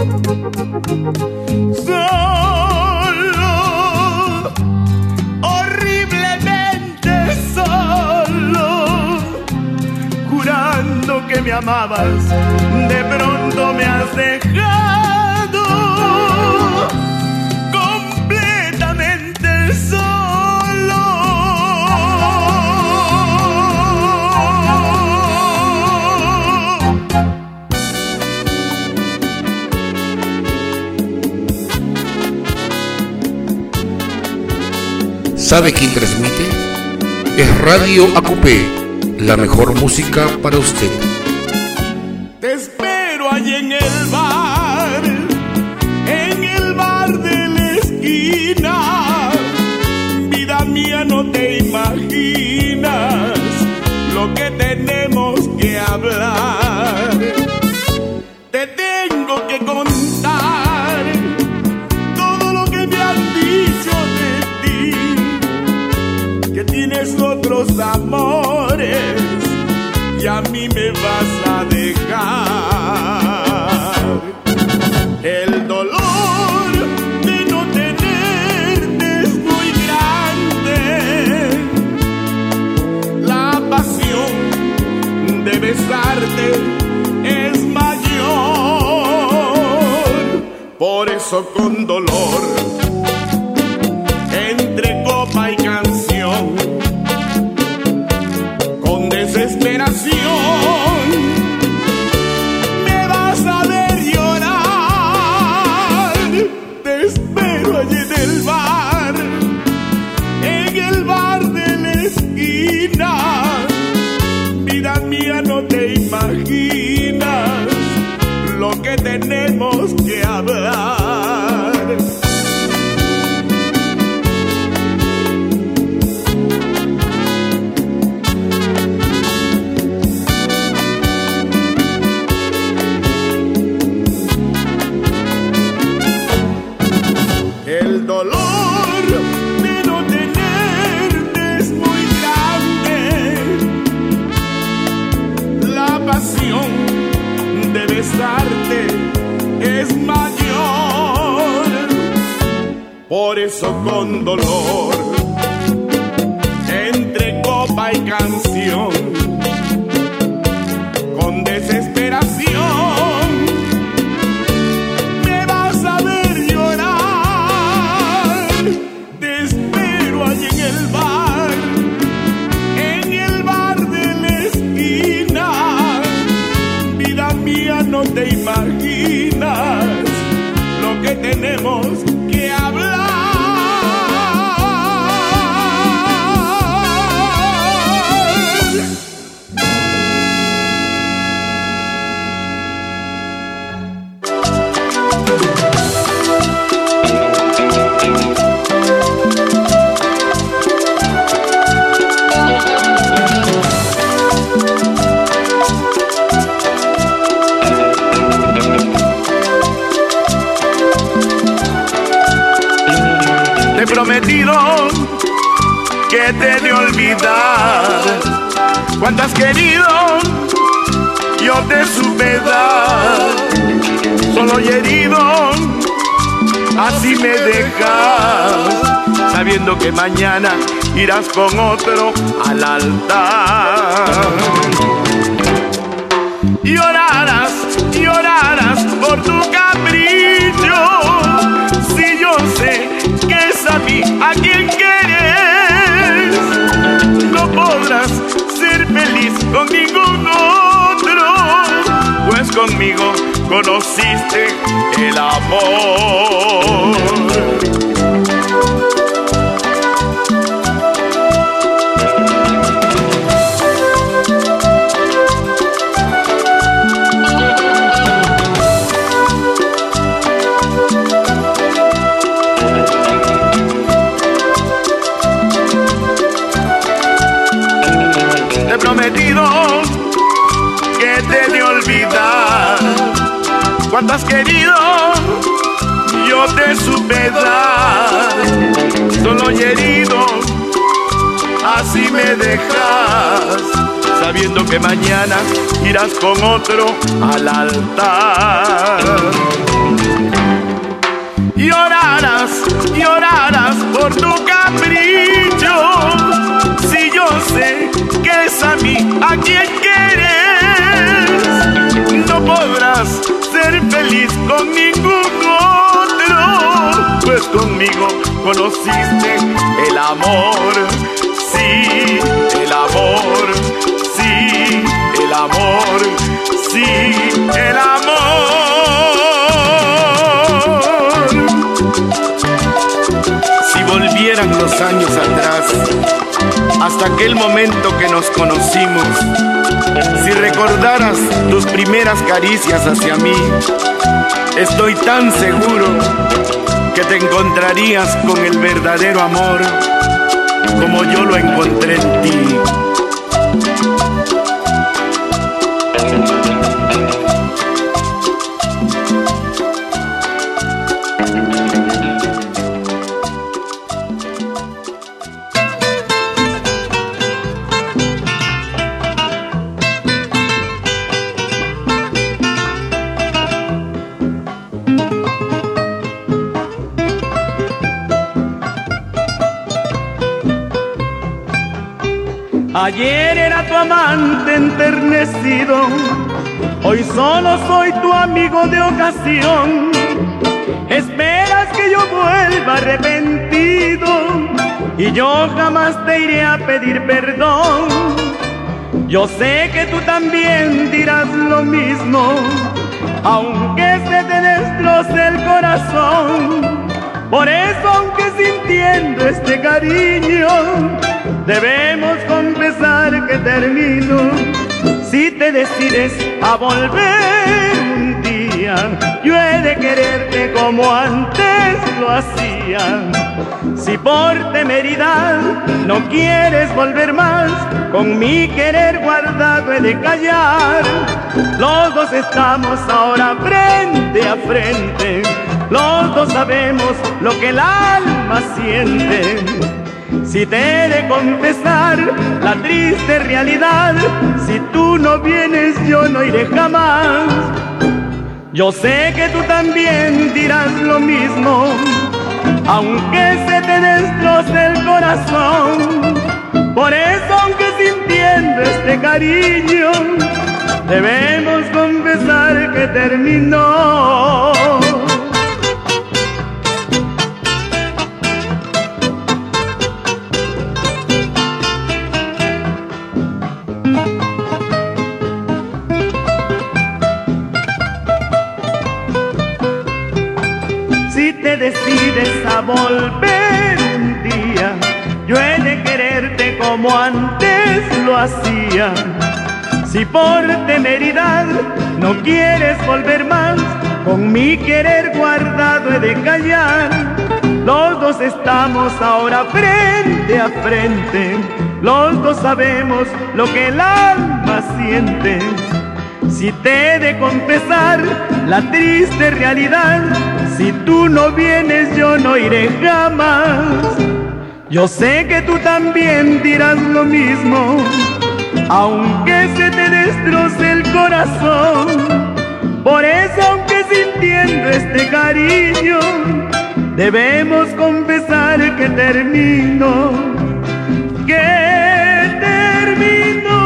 Solo, horriblemente solo, jurando que me amabas, de pronto me has dejado completamente solo. ¿Sabe quién transmite? Es Radio A Q P, la mejor música para usted. Te espero allí en el bar, en el bar de la esquina. Vida mía, no te imaginas lo que tenemos que hablar. Te tengo que contar todo lo que me han dicho de ti, que tienes otros amores y a mí me vas a dejar. El dolor de no tenerte es muy grande, la pasión de besarte es mayor. Por eso con dolor, entre copa y canción, con desesperación, me vas a ver llorar. Te espero allí en el bar, en el bar de la esquina. Vida mía, no te imaginas lo que tenemos que hablar. El dolor de no tenerte es muy grande, la pasión de besarte es mayor. Por eso con dolor, entre copa y canción, con desesperación, me vas a ver llorar. Te espero allí en el bar, en el bar de la esquina. Vida mía, no te imaginas lo que tenemos que hablar. Te he prometido que te he de olvidar cuanto has querido, yo te supe dar. Solo y herido, así me dejas, sabiendo que mañana irás con otro al altar. Llorarás, llorarás por tu capricho, si yo sé que es a mí a quien quieres. No podrás ser feliz con ningún otro, pues conmigo conociste el amor. Te he prometido que te he de olvidar cuanto has querido, yo te supe dar. Solo y herido, así me dejas, sabiendo que mañana irás con otro al altar. lloraras, lloraras por tu capricho. Si yo sé que es a mí a quien quieres, no podrás ser feliz con ningún otro, pues conmigo conociste el amor, sí, el amor, sí, el amor, sí, el amor. Si volvieran los años atrás, hasta aquel momento que nos conocimos, si recordaras tus primeras caricias hacia mí, estoy tan seguro que te encontrarías con el verdadero amor como yo lo encontré en ti. Ayer era tu amante enternecido, hoy solo soy tu amigo de ocasión. Esperas que yo vuelva arrepentido y yo jamás te iré a pedir perdón. Yo sé que tú también dirás lo mismo, aunque se te destroce el corazón. Por eso, aunque sintiendo este cariño, debemos confesar que termino. Si te decides a volver un día, yo he de quererte como antes lo hacía. Si por temeridad no quieres volver más, con mi querer guardado he de callar. Los dos estamos ahora frente a frente, los dos sabemos lo que el alma siente. Si te he de confesar la triste realidad, si tú no vienes yo no iré jamás. Yo sé que tú también dirás lo mismo, aunque se te destroce el corazón. Por eso, aunque sintiendo este cariño, debemos confesar que terminó. Decides a volver un día, yo he de quererte como antes lo hacía. Si por temeridad no quieres volver más, con mi querer guardado he de callar. Los dos estamos ahora frente a frente, los dos sabemos lo que el alma siente. Si te he de confesar la triste realidad, si tú no vienes yo no iré jamás. Yo sé que tú también dirás lo mismo, aunque se te destroce el corazón. Por eso, aunque sintiendo este cariño, debemos confesar que termino, que termino.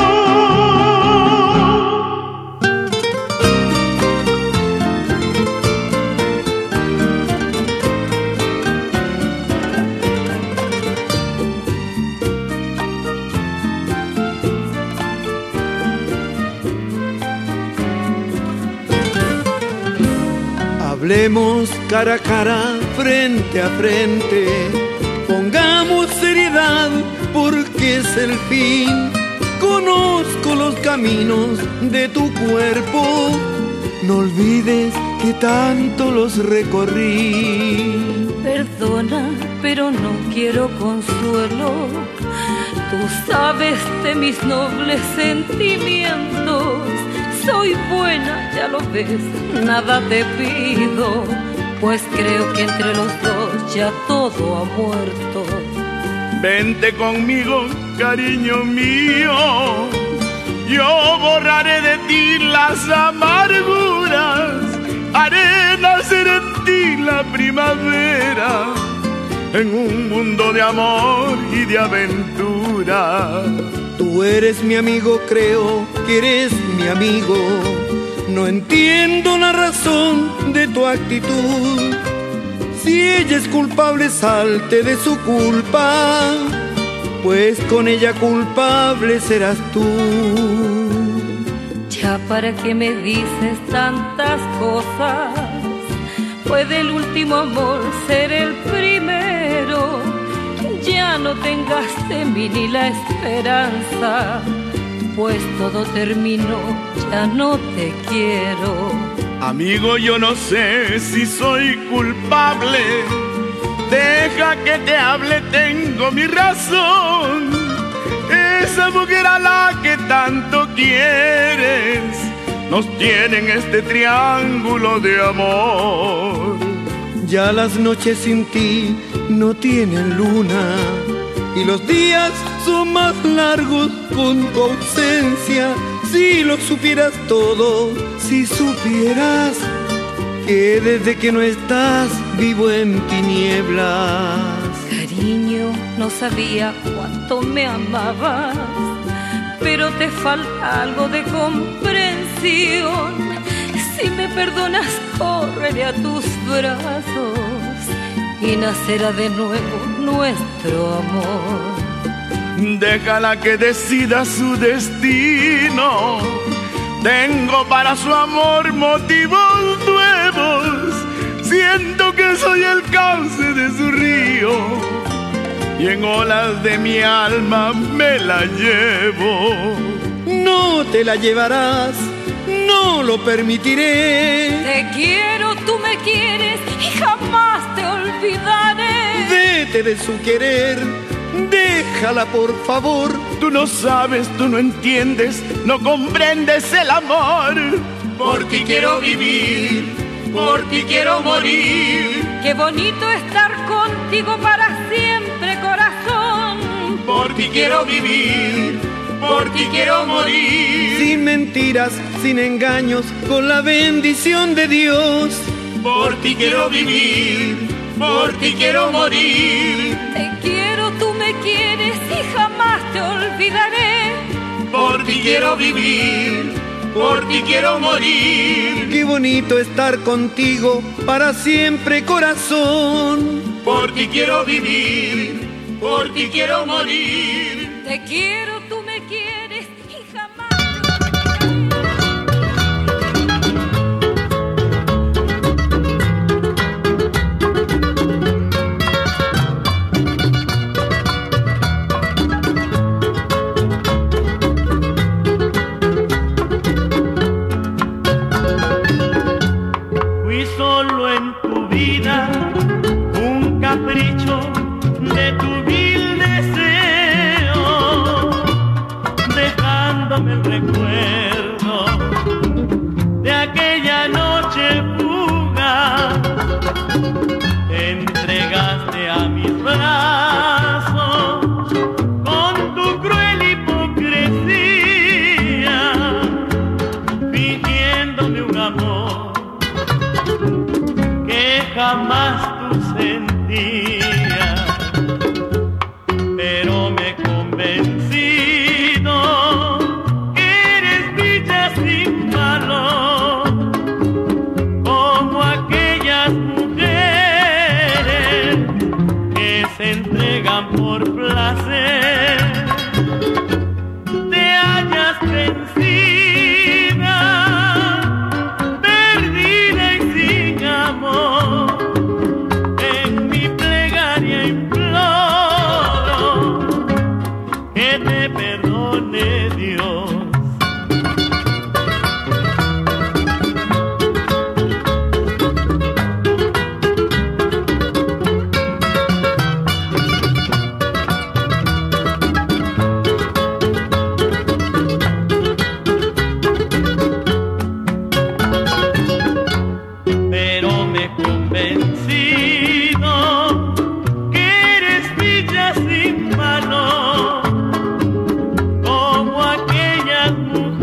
Hablemos cara a cara, frente a frente, pongamos seriedad porque es el fin. Conozco los caminos de tu cuerpo, no olvides que tanto los recorrí. Perdona, pero no quiero consuelo, tú sabes de mis nobles sentimientos. Soy buena, ya lo ves, nada te pido, pues creo que entre los dos ya todo ha muerto. Vente conmigo, cariño mío, yo borraré de ti las amarguras, haré nacer en ti la primavera en un mundo de amor y de aventura. Tú eres mi amigo, creo que eres mi amigo. No entiendo la razón de tu actitud. Si ella es culpable, salte de su culpa, pues con ella culpable serás tú. Ya para qué me dices tantas cosas, puede el último amor ser el primero. Ya no tengas de mí ni la esperanza, pues todo terminó, ya no te quiero. Amigo, yo no sé si soy culpable. Deja que te hable, tengo mi razón. Esa mujer a la que tanto quieres nos tiene en este triángulo de amor. Ya las noches sin ti no tienen luna y los días son más largos con tu ausencia. Si lo supieras todo, si supieras que desde que no estás vivo en tinieblas. Cariño, no sabía cuánto me amabas, pero te falta algo de comprensión. Si me perdonas, correré a tus brazos y nacerá de nuevo nuestro amor. Déjala que decida su destino. Tengo para su amor motivos nuevos. Siento que soy el cauce de su río y en olas de mi alma me la llevo. No te la llevarás, no lo permitiré. Te quiero, tú me quieres y jamás te olvidaré. Vete de su querer, déjala por favor. Tú no sabes, tú no entiendes, no comprendes el amor. Por ti quiero vivir, por ti quiero morir. Qué bonito estar contigo para siempre, corazón. Por ti quiero vivir, por ti quiero morir. Sin mentiras, sin engaños, con la bendición de Dios. Por ti quiero vivir, por ti quiero morir. Te quiero, tú me quieres y jamás te olvidaré. Por ti quiero vivir, por ti quiero morir. Qué bonito estar contigo para siempre, corazón. Por ti quiero vivir, por ti quiero morir. Te quiero, tú me quieres y jamás Fui solo en tu vida un capricho de tu vil deseo, dejándome el recuerdo de aquella noche fugaz. Te entregaste a mis brazos con tu cruel hipocresía, fingiéndome un amor que jamás tú sentías. Pero me he convencido que eres bella sin valor, como aquellas mujeres que se entregan por placer. Te hallas vencida, perdida y sin amor. En mi plegaria imploro que te perdone Dios. Pero me he convencido que eres bella sin valor, como aquellas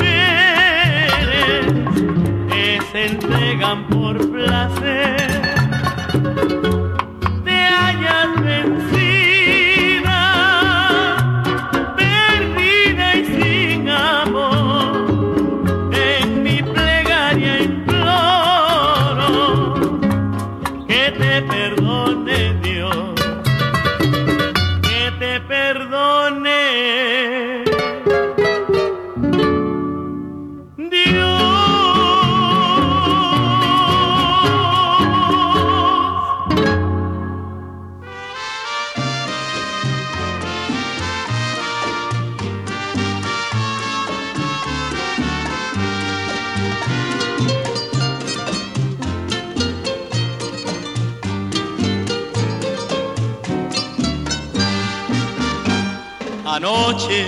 mujeres que se entregan por placer. Anoche,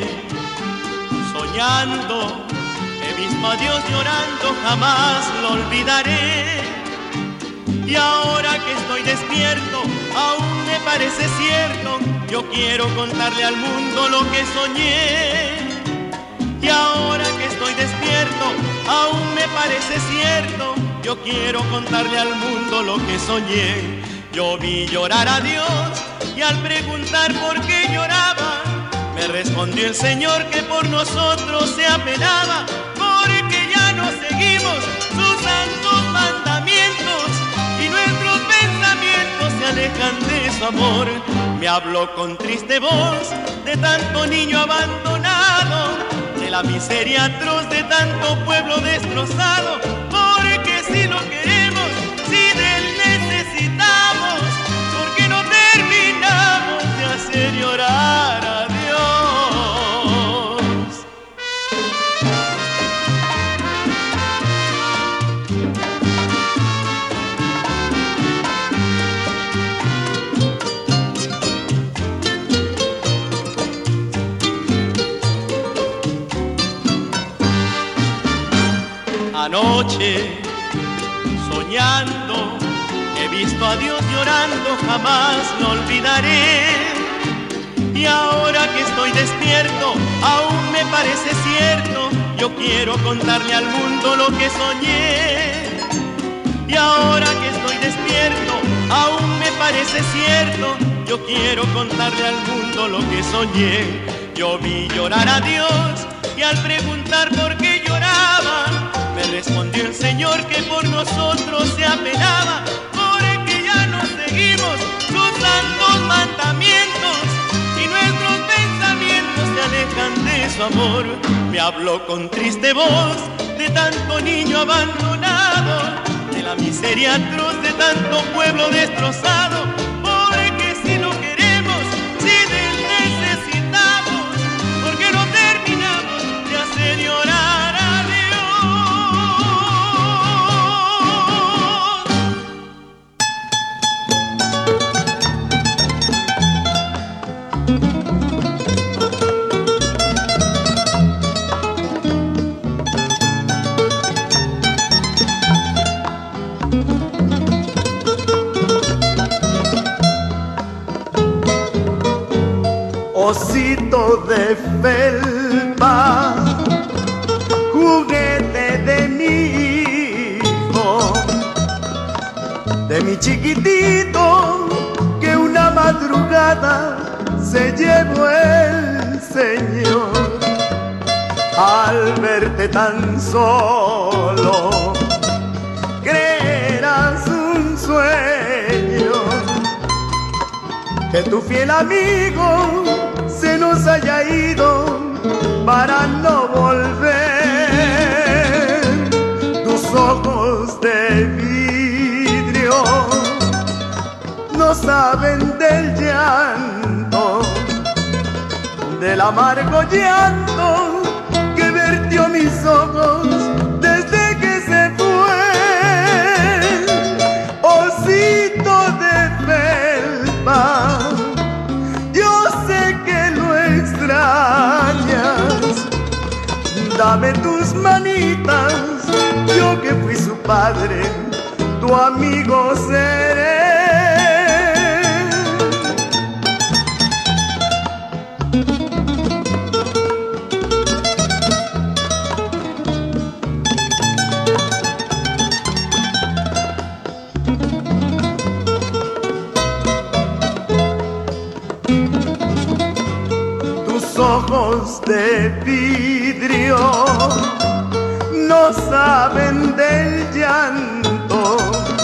soñando, he visto a Dios llorando, jamás lo olvidaré. Y ahora que estoy despierto, aún me parece cierto, yo quiero contarle al mundo lo que soñé. Y ahora que estoy despierto, aún me parece cierto, yo quiero contarle al mundo lo que soñé. Yo vi llorar a Dios y al preguntar por qué lloraba, me respondió el Señor que por nosotros se apenaba, porque ya no seguimos sus santos mandamientos y nuestros pensamientos se alejan de su amor. Me habló con triste voz de tanto niño abandonado, de la miseria atroz de tanto pueblo destrozado, porque si lo queremos, si de él necesitamos, porque no terminamos de hacer llorar a Dios. Anoche, soñando, he visto a Dios llorando, jamás lo olvidaré. Y ahora que estoy despierto, aún me parece cierto, yo quiero contarle al mundo lo que soñé. Y ahora que estoy despierto, aún me parece cierto, yo quiero contarle al mundo lo que soñé. Yo vi llorar a Dios y al preguntar por qué lloraba, me respondió el Señor que por nosotros se apenaba, porque ya no seguimos sus santos mandamientos y nuestros pensamientos se alejan de su amor. Me habló con triste voz de tanto niño abandonado, de la miseria atroz de tanto pueblo destrozado, porque si lo queremos, si de él necesitamos, porque no terminamos de hacer llorar a Dios. Osito de felpa, juguete de mi hijo, de mi chiquitito, que una madrugada se llevó el Señor. Al verte tan solo, creerás un sueño, que tu fiel amigo se nos haya ido para no volver. Tus ojos de vidrio no saben del llanto, del amargo llanto que vertió mis ojos desde que se fue. Osito de felpa, dame tus manitas, yo que fui su padre, tu amigo seré. Tus ojos de vidrio no saben del llanto,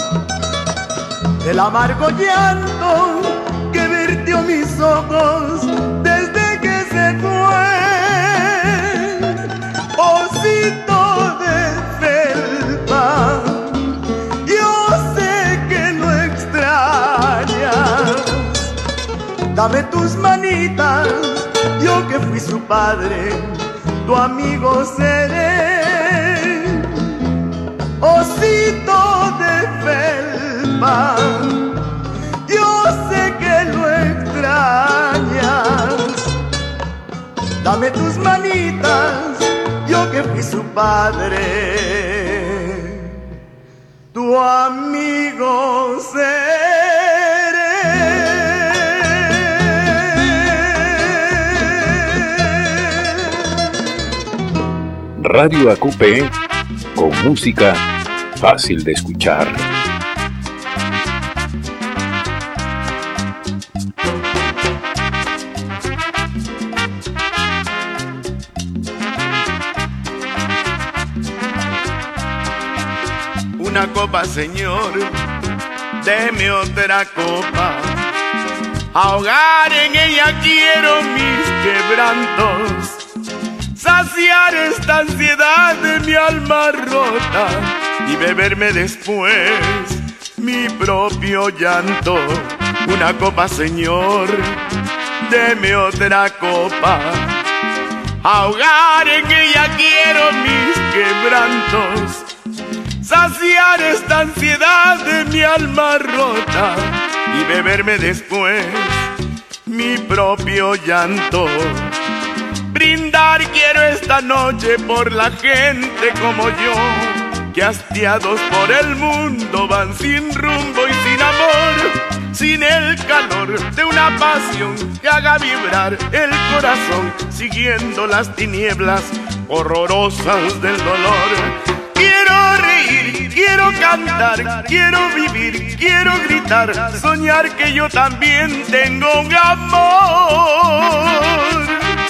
del amargo llanto que vertió mis ojos desde que se fue. Osito de felpa, yo sé que lo extrañas, dame tus manitas, yo que fui su padre, tu amigo seré. Osito de felpa, yo sé que lo extrañas, que fui su padre, tu amigo seré. Radio Acupé, con música fácil de escuchar. Una copa, señor, deme otra copa. Ahogar en ella quiero mis quebrantos, saciar esta ansiedad de mi alma rota y beberme después mi propio llanto. Una copa, señor, deme otra copa. Ahogar en ella quiero mis quebrantos, saciar esta ansiedad de mi alma rota y beberme después mi propio llanto. Brindar quiero esta noche por la gente como yo, que hastiados por el mundo van sin rumbo y sin amor, sin el calor de una pasión que haga vibrar el corazón, siguiendo las tinieblas horrorosas del dolor. Quiero reír, quiero cantar, quiero vivir, quiero gritar, soñar que yo también tengo un amor.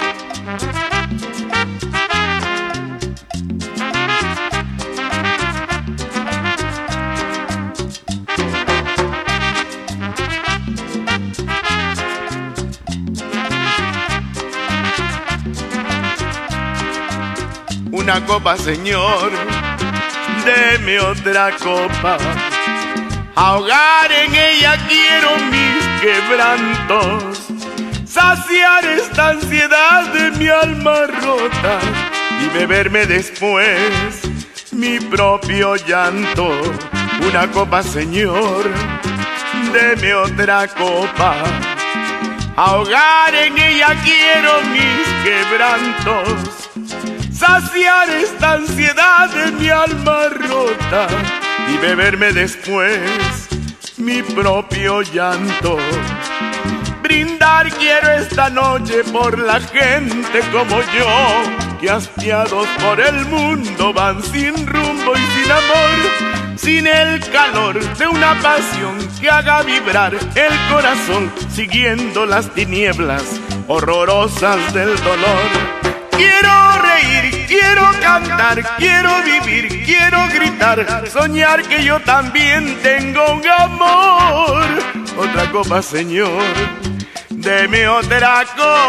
Una copa, señor, deme otra copa. Ahogar en ella quiero mis quebrantos, saciar esta ansiedad de mi alma rota y beberme después mi propio llanto. Una copa, señor, deme otra copa. Ahogar en ella quiero mis quebrantos, saciar esta ansiedad de mi alma rota y beberme después mi propio llanto. Brindar quiero esta noche por la gente como yo, que hastiados por el mundo van sin rumbo y sin amor, sin el calor de una pasión que haga vibrar el corazón, siguiendo las tinieblas horrorosas del dolor. Quiero reír, quiero cantar, quiero vivir, quiero gritar, soñar que yo también tengo un amor. Otra copa, señor, deme otra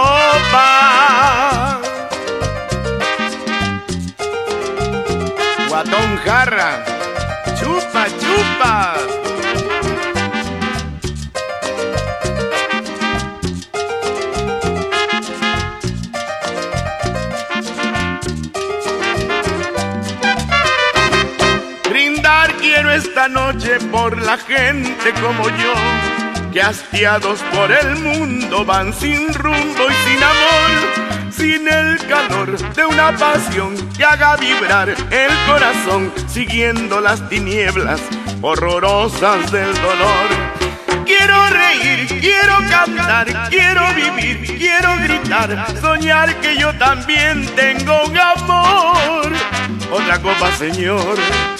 copa. Guatón jarra, chupa, chupa. Quiero esta noche por la gente como yo, que hastiados por el mundo van sin rumbo y sin amor, sin el calor de una pasión que haga vibrar el corazón, siguiendo las tinieblas horrorosas del dolor. Quiero reír, quiero cantar, quiero vivir, quiero gritar, soñar que yo también tengo un amor. Otra copa, señor,